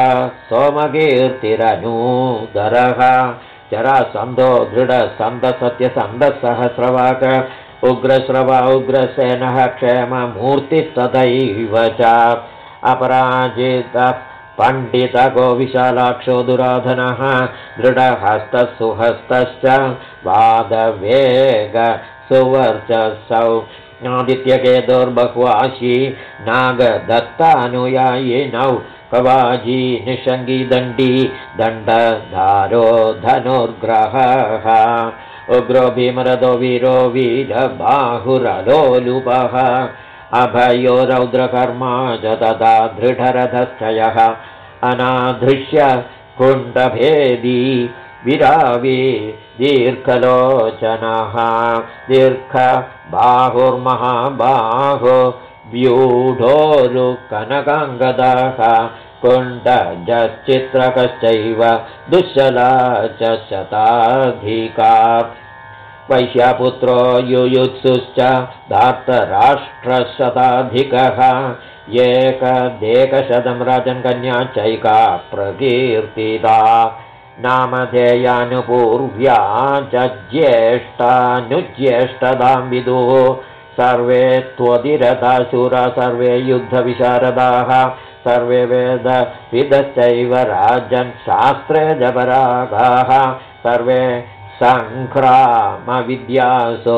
सोमकीर्तिरनूदरः जरासन्धो दृढसन्धसत्यसन्धसहस्रवाक उग्रश्रवा उग्रसेनः क्षेममूर्तिस्तथैव च अपराजितः पण्डितको विशालाक्षो दुराधनः दृढहस्तः सुहस्तश्च वादवेग सुवर्चसौ आदित्यकेतुर्बह्वाशी नागदत्तानुयायिनौ कवाजी निषङ्गी दण्डी दण्डधारो धनुर्ग्रहः उग्रो भीमरथो वीरो वीरबाहुरलोलुपः अभयो रौद्रकर्मा च तथा दृढरथश्चयः अनाधृष्य कुण्डभेदी विरावी दीर्घलोचनः दीर्घबाहुर्महाबाहो व्यूढोरुकनकाङ्गदः कुण्डजश्चित्रकश्चैव दुश्शला च शताधिका वैश्यापुत्रो युयुत्सुश्च धार्तराष्ट्रशताधिकः एकदेकशतं राजन्कन्या चैका प्रकीर्तिता नामधेयानुपूर्व्या च ज्येष्ठानुज्येष्ठतां विदुः सर्वे त्वदिरथाशूरा सर्वे युद्धविशारदाः सर्वे वेदविदश्चैव राजन् शास्त्रे जपरागाः सर्वे सङ्क्रामविद्यासु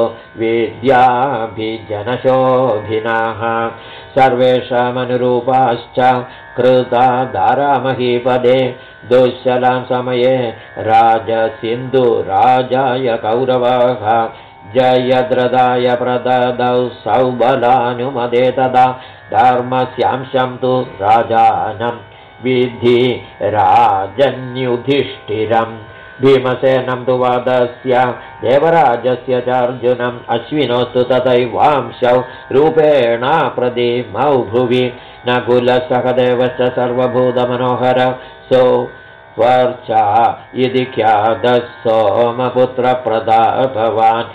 विद्याभिजनशोभिनः सर्वेषामनुरूपाश्च कृता दारामहीपदे दुःशलां समये राजसिन्धुराजाय कौरवाः जयद्रदाय प्रददौ सौबलानुमदे तदा धर्मस्यांशं तु राजानं विद्धि राजन्युधिष्ठिरम् भीमसेनं तु वादस्य देवराजस्य च अर्जुनम् अश्विनोस्तु तथैवांशौ रूपेण प्रदीमौ भुवि नकुलसहदेवश्च सर्वभूतमनोहर सो वर्चा इति ख्यातः सोमपुत्रप्रतापवान्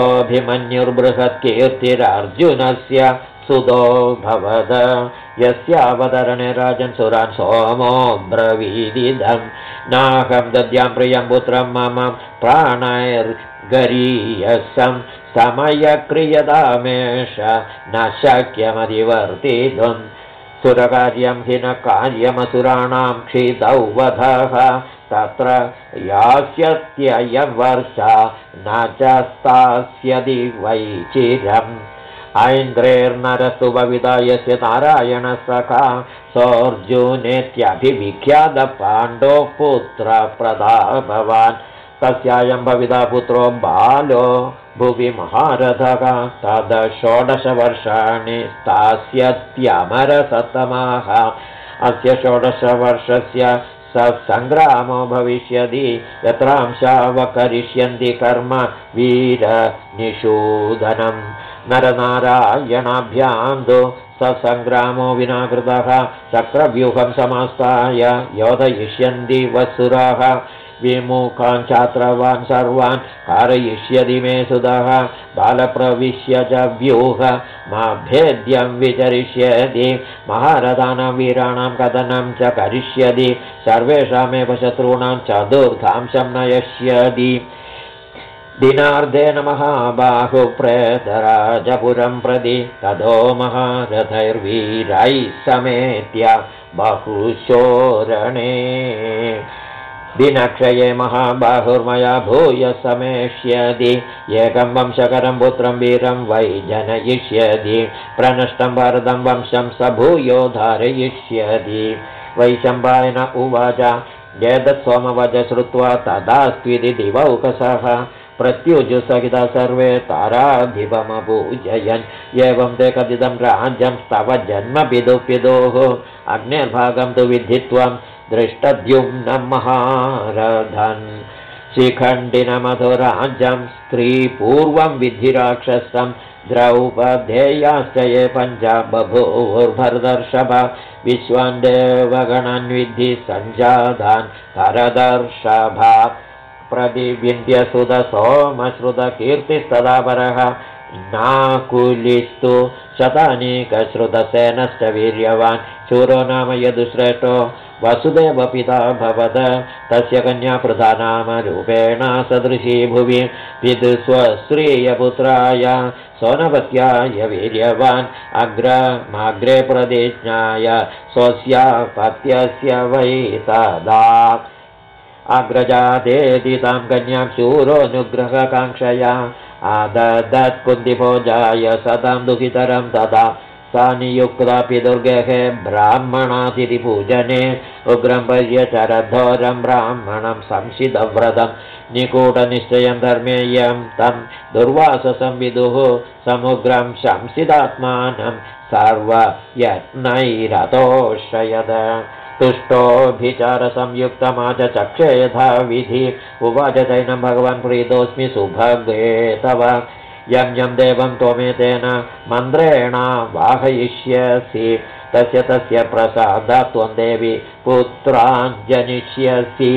सोऽभिमन्युर्बृहत्कीर्तिरर्जुनस्य सुतो भवद यस्यावतरणे राजन् सुरान् सोमो ब्रवीदिदं नाहं दद्यां प्रियं पुत्रं मम प्राणैर्गरीयसं समयक्रियतामेष न शक्यमधिवर्तितुम् सुरकार्यं हि न कार्यमसुराणां क्षितौ वधः तत्र यास्यत्ययं वर्षा न च स्थास्यति वै चिरम् ऐन्द्रेर्नरस्तु भविता यस्य नारायणः सखा सोऽर्जुनेत्यभिविख्यातपाण्डोः पुत्रप्रतापवान् तस्यायं भविता पुत्रो बालो भुवि महारथः तद 16 वर्षाणि स्थास्यत्यमरसत्तमाः अस्य 16 वर्षस्य स सङ्ग्रामो भविष्यति यत्रांशावकरिष्यन्ति कर्म वीरनिषूदनम् नरनारायणाभ्यां तु स सङ्ग्रामो विना कृतः चक्रव्यूहं समास्ताय योधयिष्यन्ति वसुराः विमुखान् छात्रवान् सर्वान् कारयिष्यति मे सुतः बालप्रविश्य च व्यूह माभेद्यं विचरिष्यति महारथानां वीराणां कथनं च करिष्यति सर्वेषामेव शत्रूणां चतुर्थांशं नयष्यति दिनार्धेन महाबाहु प्रेतराजपुरं प्रति ततो महारथैर्वीरैः समेत्य बहुशोरणे दिनक्षये महाबाहुर्मया भूय समेष्यति एकं वंशकरं पुत्रं वीरं वै जनयिष्यति प्रनष्टं भारतं वंशं स भूयो धारयिष्यति वैशम्पायन उवाच एतत् सोमवच श्रुत्वा तदास्त्विति दिवौकसः प्रत्युजुसहिता सर्वे ताराधिपमपूजयन् एवं ते कथितं राज्यं तव जन्मपितुः अग्नेर्भागं तु विधित्वं दृष्टद्युम्नं महारथन् शिखण्डिनमधुराज्यं स्त्रीपूर्वं विधिराक्षसं द्रौपदेयाश्च ये पञ्च बभूवुर्भरदर्षभ विश्वान् देवगणान् विद्धि सञ्जातान् भरदर्षभा प्रतिविन्द्यसुतसोमश्रुतकीर्तिस्तदा परः नाकुलिस्तु शतानीकश्रुतसेनश्च वीर्यवान् शूरो नाम यदुश्रेष्ठो वसुदेवपिता भवद तस्य कन्या प्रधानामरूपेण सदृशी भुवि पितुस्वश्रीयपुत्राय सोनपत्याय वीर्यवान् अग्रमाग्रे प्रतिज्ञाय स्वस्यापत्यस्य वै तदा अग्रजातेति तां कन्यां शूरोऽनुग्रहकाङ्क्षया आददत् कुन्तिभोजाय सतां दुहितरं तदा सा नियुक्तापि दुर्गेहे ब्राह्मणातिथिपूजने उग्रं पर्यचरधोरं ब्राह्मणं संशितव्रतं निकूटनिश्चयं धर्मेयं तं दुर्वाससं विदुः समुग्रं शंसितात्मानं सर्वयत्नैरतोषयद तुष्टोऽभिचारसंयुक्तमाच चक्षे यथा विधि उवाच चैनं भगवान् प्रीतोऽस्मि सुभगे तव यं यं देवं त्वमेतेन मन्त्रेण वाहयिष्यसि तस्य प्रसादात् त्वं देवि पुत्रान् जनिष्यसि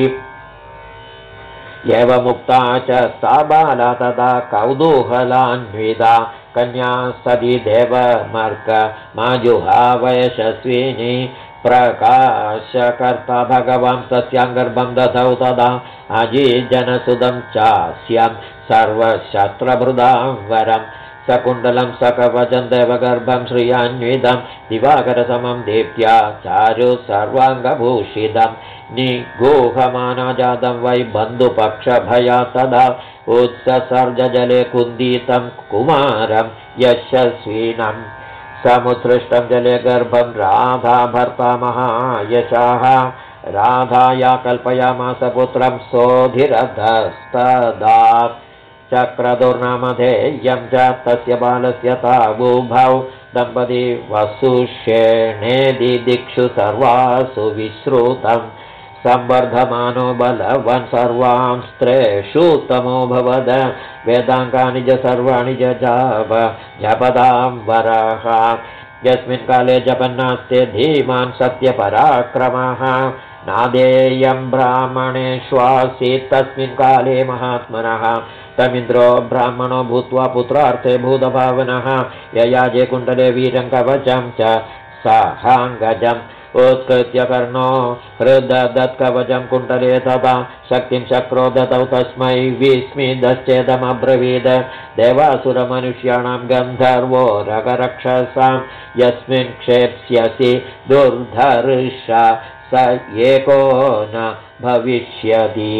एवमुक्ता च सा बाला तदा कौतूहलान्विता कन्या सदी देवमर्क माजुहावयशस्विनी प्रकाशकर्ता भगवान् तस्यां गर्भं दधौ तदा अजीजनसुदं चास्यां सर्वशस्त्रभृदां वरं सकुण्डलं सकवचं देवगर्भं श्रियान्वितं दिवाकरसमं दीप्त्या चारु सर्वाङ्गभूषितं निगूहमाना जातं वै बन्धुपक्षभया तदा उत्ससर्जजले कुन्दीतं कुमारं यशस्विनं समुत्सृष्टं जले गर्भं राधा भर्ता महायशाः राधाया कल्पयामास पुत्रं सोऽधिरथस्तदा चक्रदुर्नामधेयं च तस्य बालस्य तावुभौ दम्पती वसुषेणेदि दिक्षु सर्वासु विश्रुतं संवर्धमानो बलवान् सर्वां स्त्रेषुत्तमो भवद वेदाङ्गानि च सर्वाणि जप जपदां वरः यस्मिन् काले जपन्नास्ते धीमान् सत्यपराक्रमः नादेयं ब्राह्मणेष्वासीत् तस्मिन् काले महात्मनः तमिन्द्रो ब्राह्मणो भूत्वा पुत्रार्थे भूतभावनः ययाजे कुण्डले वीरं कवचं च सहाङ्गजम् उत्कृत्य कर्णो हृददत्कवचं कुण्डले तदा शक्तिं शक्रो दतौ तस्मै विस्मितश्चेदमब्रवीद देवासुरमनुष्याणां गन्धर्वो रगरक्षसां यस्मिन् क्षेप्स्यसि दुर्धर्ष स एको न भविष्यति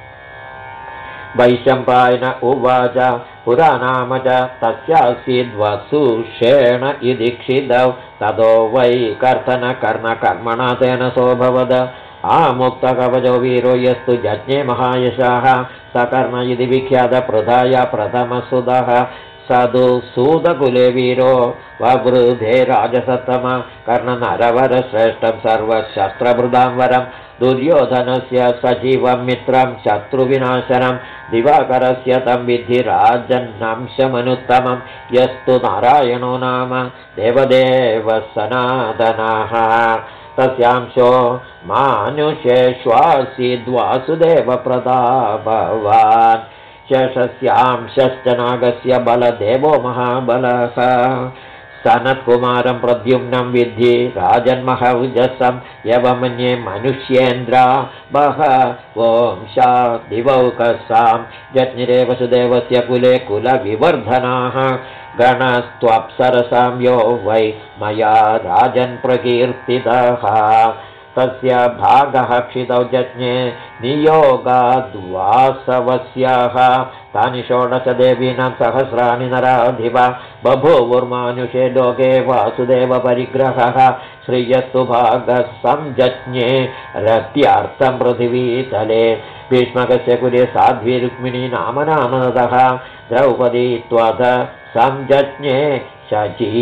वैशम्पायन उवाच पुरा नाम च तस्यासीद्वसुषेण इति क्षिदौ ततो वै कर्तनकर्णकर्मणा तेन सोऽभवद आमुक्तकवचो वीरो यस्तु यज्ञे महायशाः सकर्ण इति विख्यातप्रधाया प्रथमसुतः सदु सूतकुले वीरो ववृधे राजसत्तम कर्णनरवरश्रेष्ठं सर्वशस्त्रभृदां वरं दुर्योधनस्य सजीवं मित्रं शत्रुविनाशनं दिवाकरस्य तं विद्धि राजन्नंशमनुत्तमं यस्तु नारायणो नाम देवदेव सनातनः तस्यांशो मानुषेष्वासीद्वासुदेवप्रतापवान् शेषस्यांशश्च नागस्य बलदेवो महाबलः सनत्कुमारं प्रद्युम्नं विद्धि राजन्महौजसं यवमन्ये मनुष्येन्द्रा बहवोंशा दिवौकसां जज्ञिरे वसुदेवस्य कुले कुलविवर्धनाः गणस्त्वप्सरसां यो वै मया राजन् प्रकीर्तितः तस्य भागः क्षितौ जज्ञे नियोगाद्वासवस्याः तानि 16 देवीनां सहस्राणि नराधिप बभूवुर्मानुषे लोके वासुदेवपरिग्रहः श्रियस्तु भागः संजज्ञे रत्यार्थं पृथिवीतले भीष्मकस्य कुले साध्वी रुक्मिणी नामनामनदः द्रौपदी त्वथ संजज्ञे शची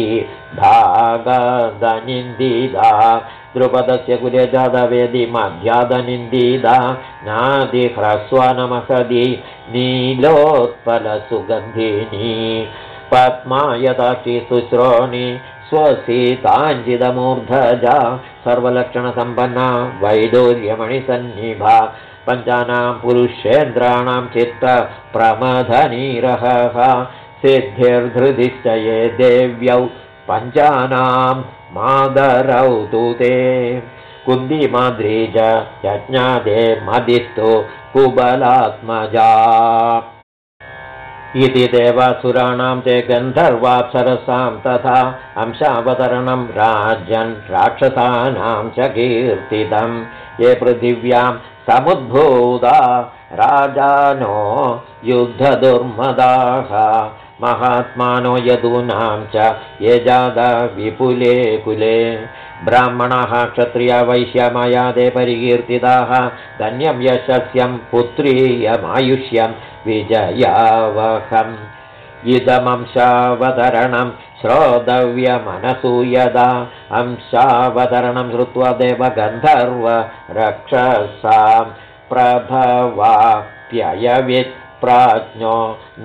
भागदनिन्दिता द्रुपदस्य कुले जातवेदी मध्यादनिन्दिता नादिह्रस्वनमहदी नीलोत्पलसुगन्धिनी पद्मायताक्षी शुश्रोणि स्वसीताञ्जितमूर्धजा सर्वलक्षणसम्पन्ना वैदूर्यमणिसन्निभा पञ्चानां पुरुषेन्द्राणां चित्तप्रमथनीरहः सिद्धिर्धृतिश्च ये देव्यौ पञ्चानां मादरौ तु ते कुन्तीमाद्री च यज्ञादे मदिस्तु कुबलात्मजा इति देवासुराणां ते गन्धर्वाप्सरसां तथा अंशावतरणं राज्यन् राक्षसानां च कीर्तितं ये पृथिव्यां समुद्भूता राजानो युद्धदुर्मदाः महात्मानो यदूनां च ये जाता विपुले कुले ब्राह्मणाः क्षत्रिया वैश्यमयादे परिकीर्तिताः धन्यं यशस्यं पुत्रीयमायुष्यं विजयावहम् इदमंशावतरणं श्रोतव्यमनसूयदा अंशावतरणं श्रुत्वा देवगन्धर्व रक्षसां प्रभवाप्ययवित् प्राज्ञो न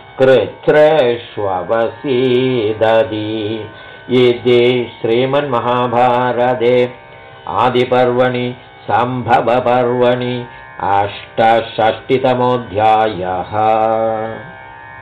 कृच्छ्रेष्वसीदति इति श्रीमन्महाभारते आदिपर्वणि सम्भवपर्वणि 68तमोऽध्यायः।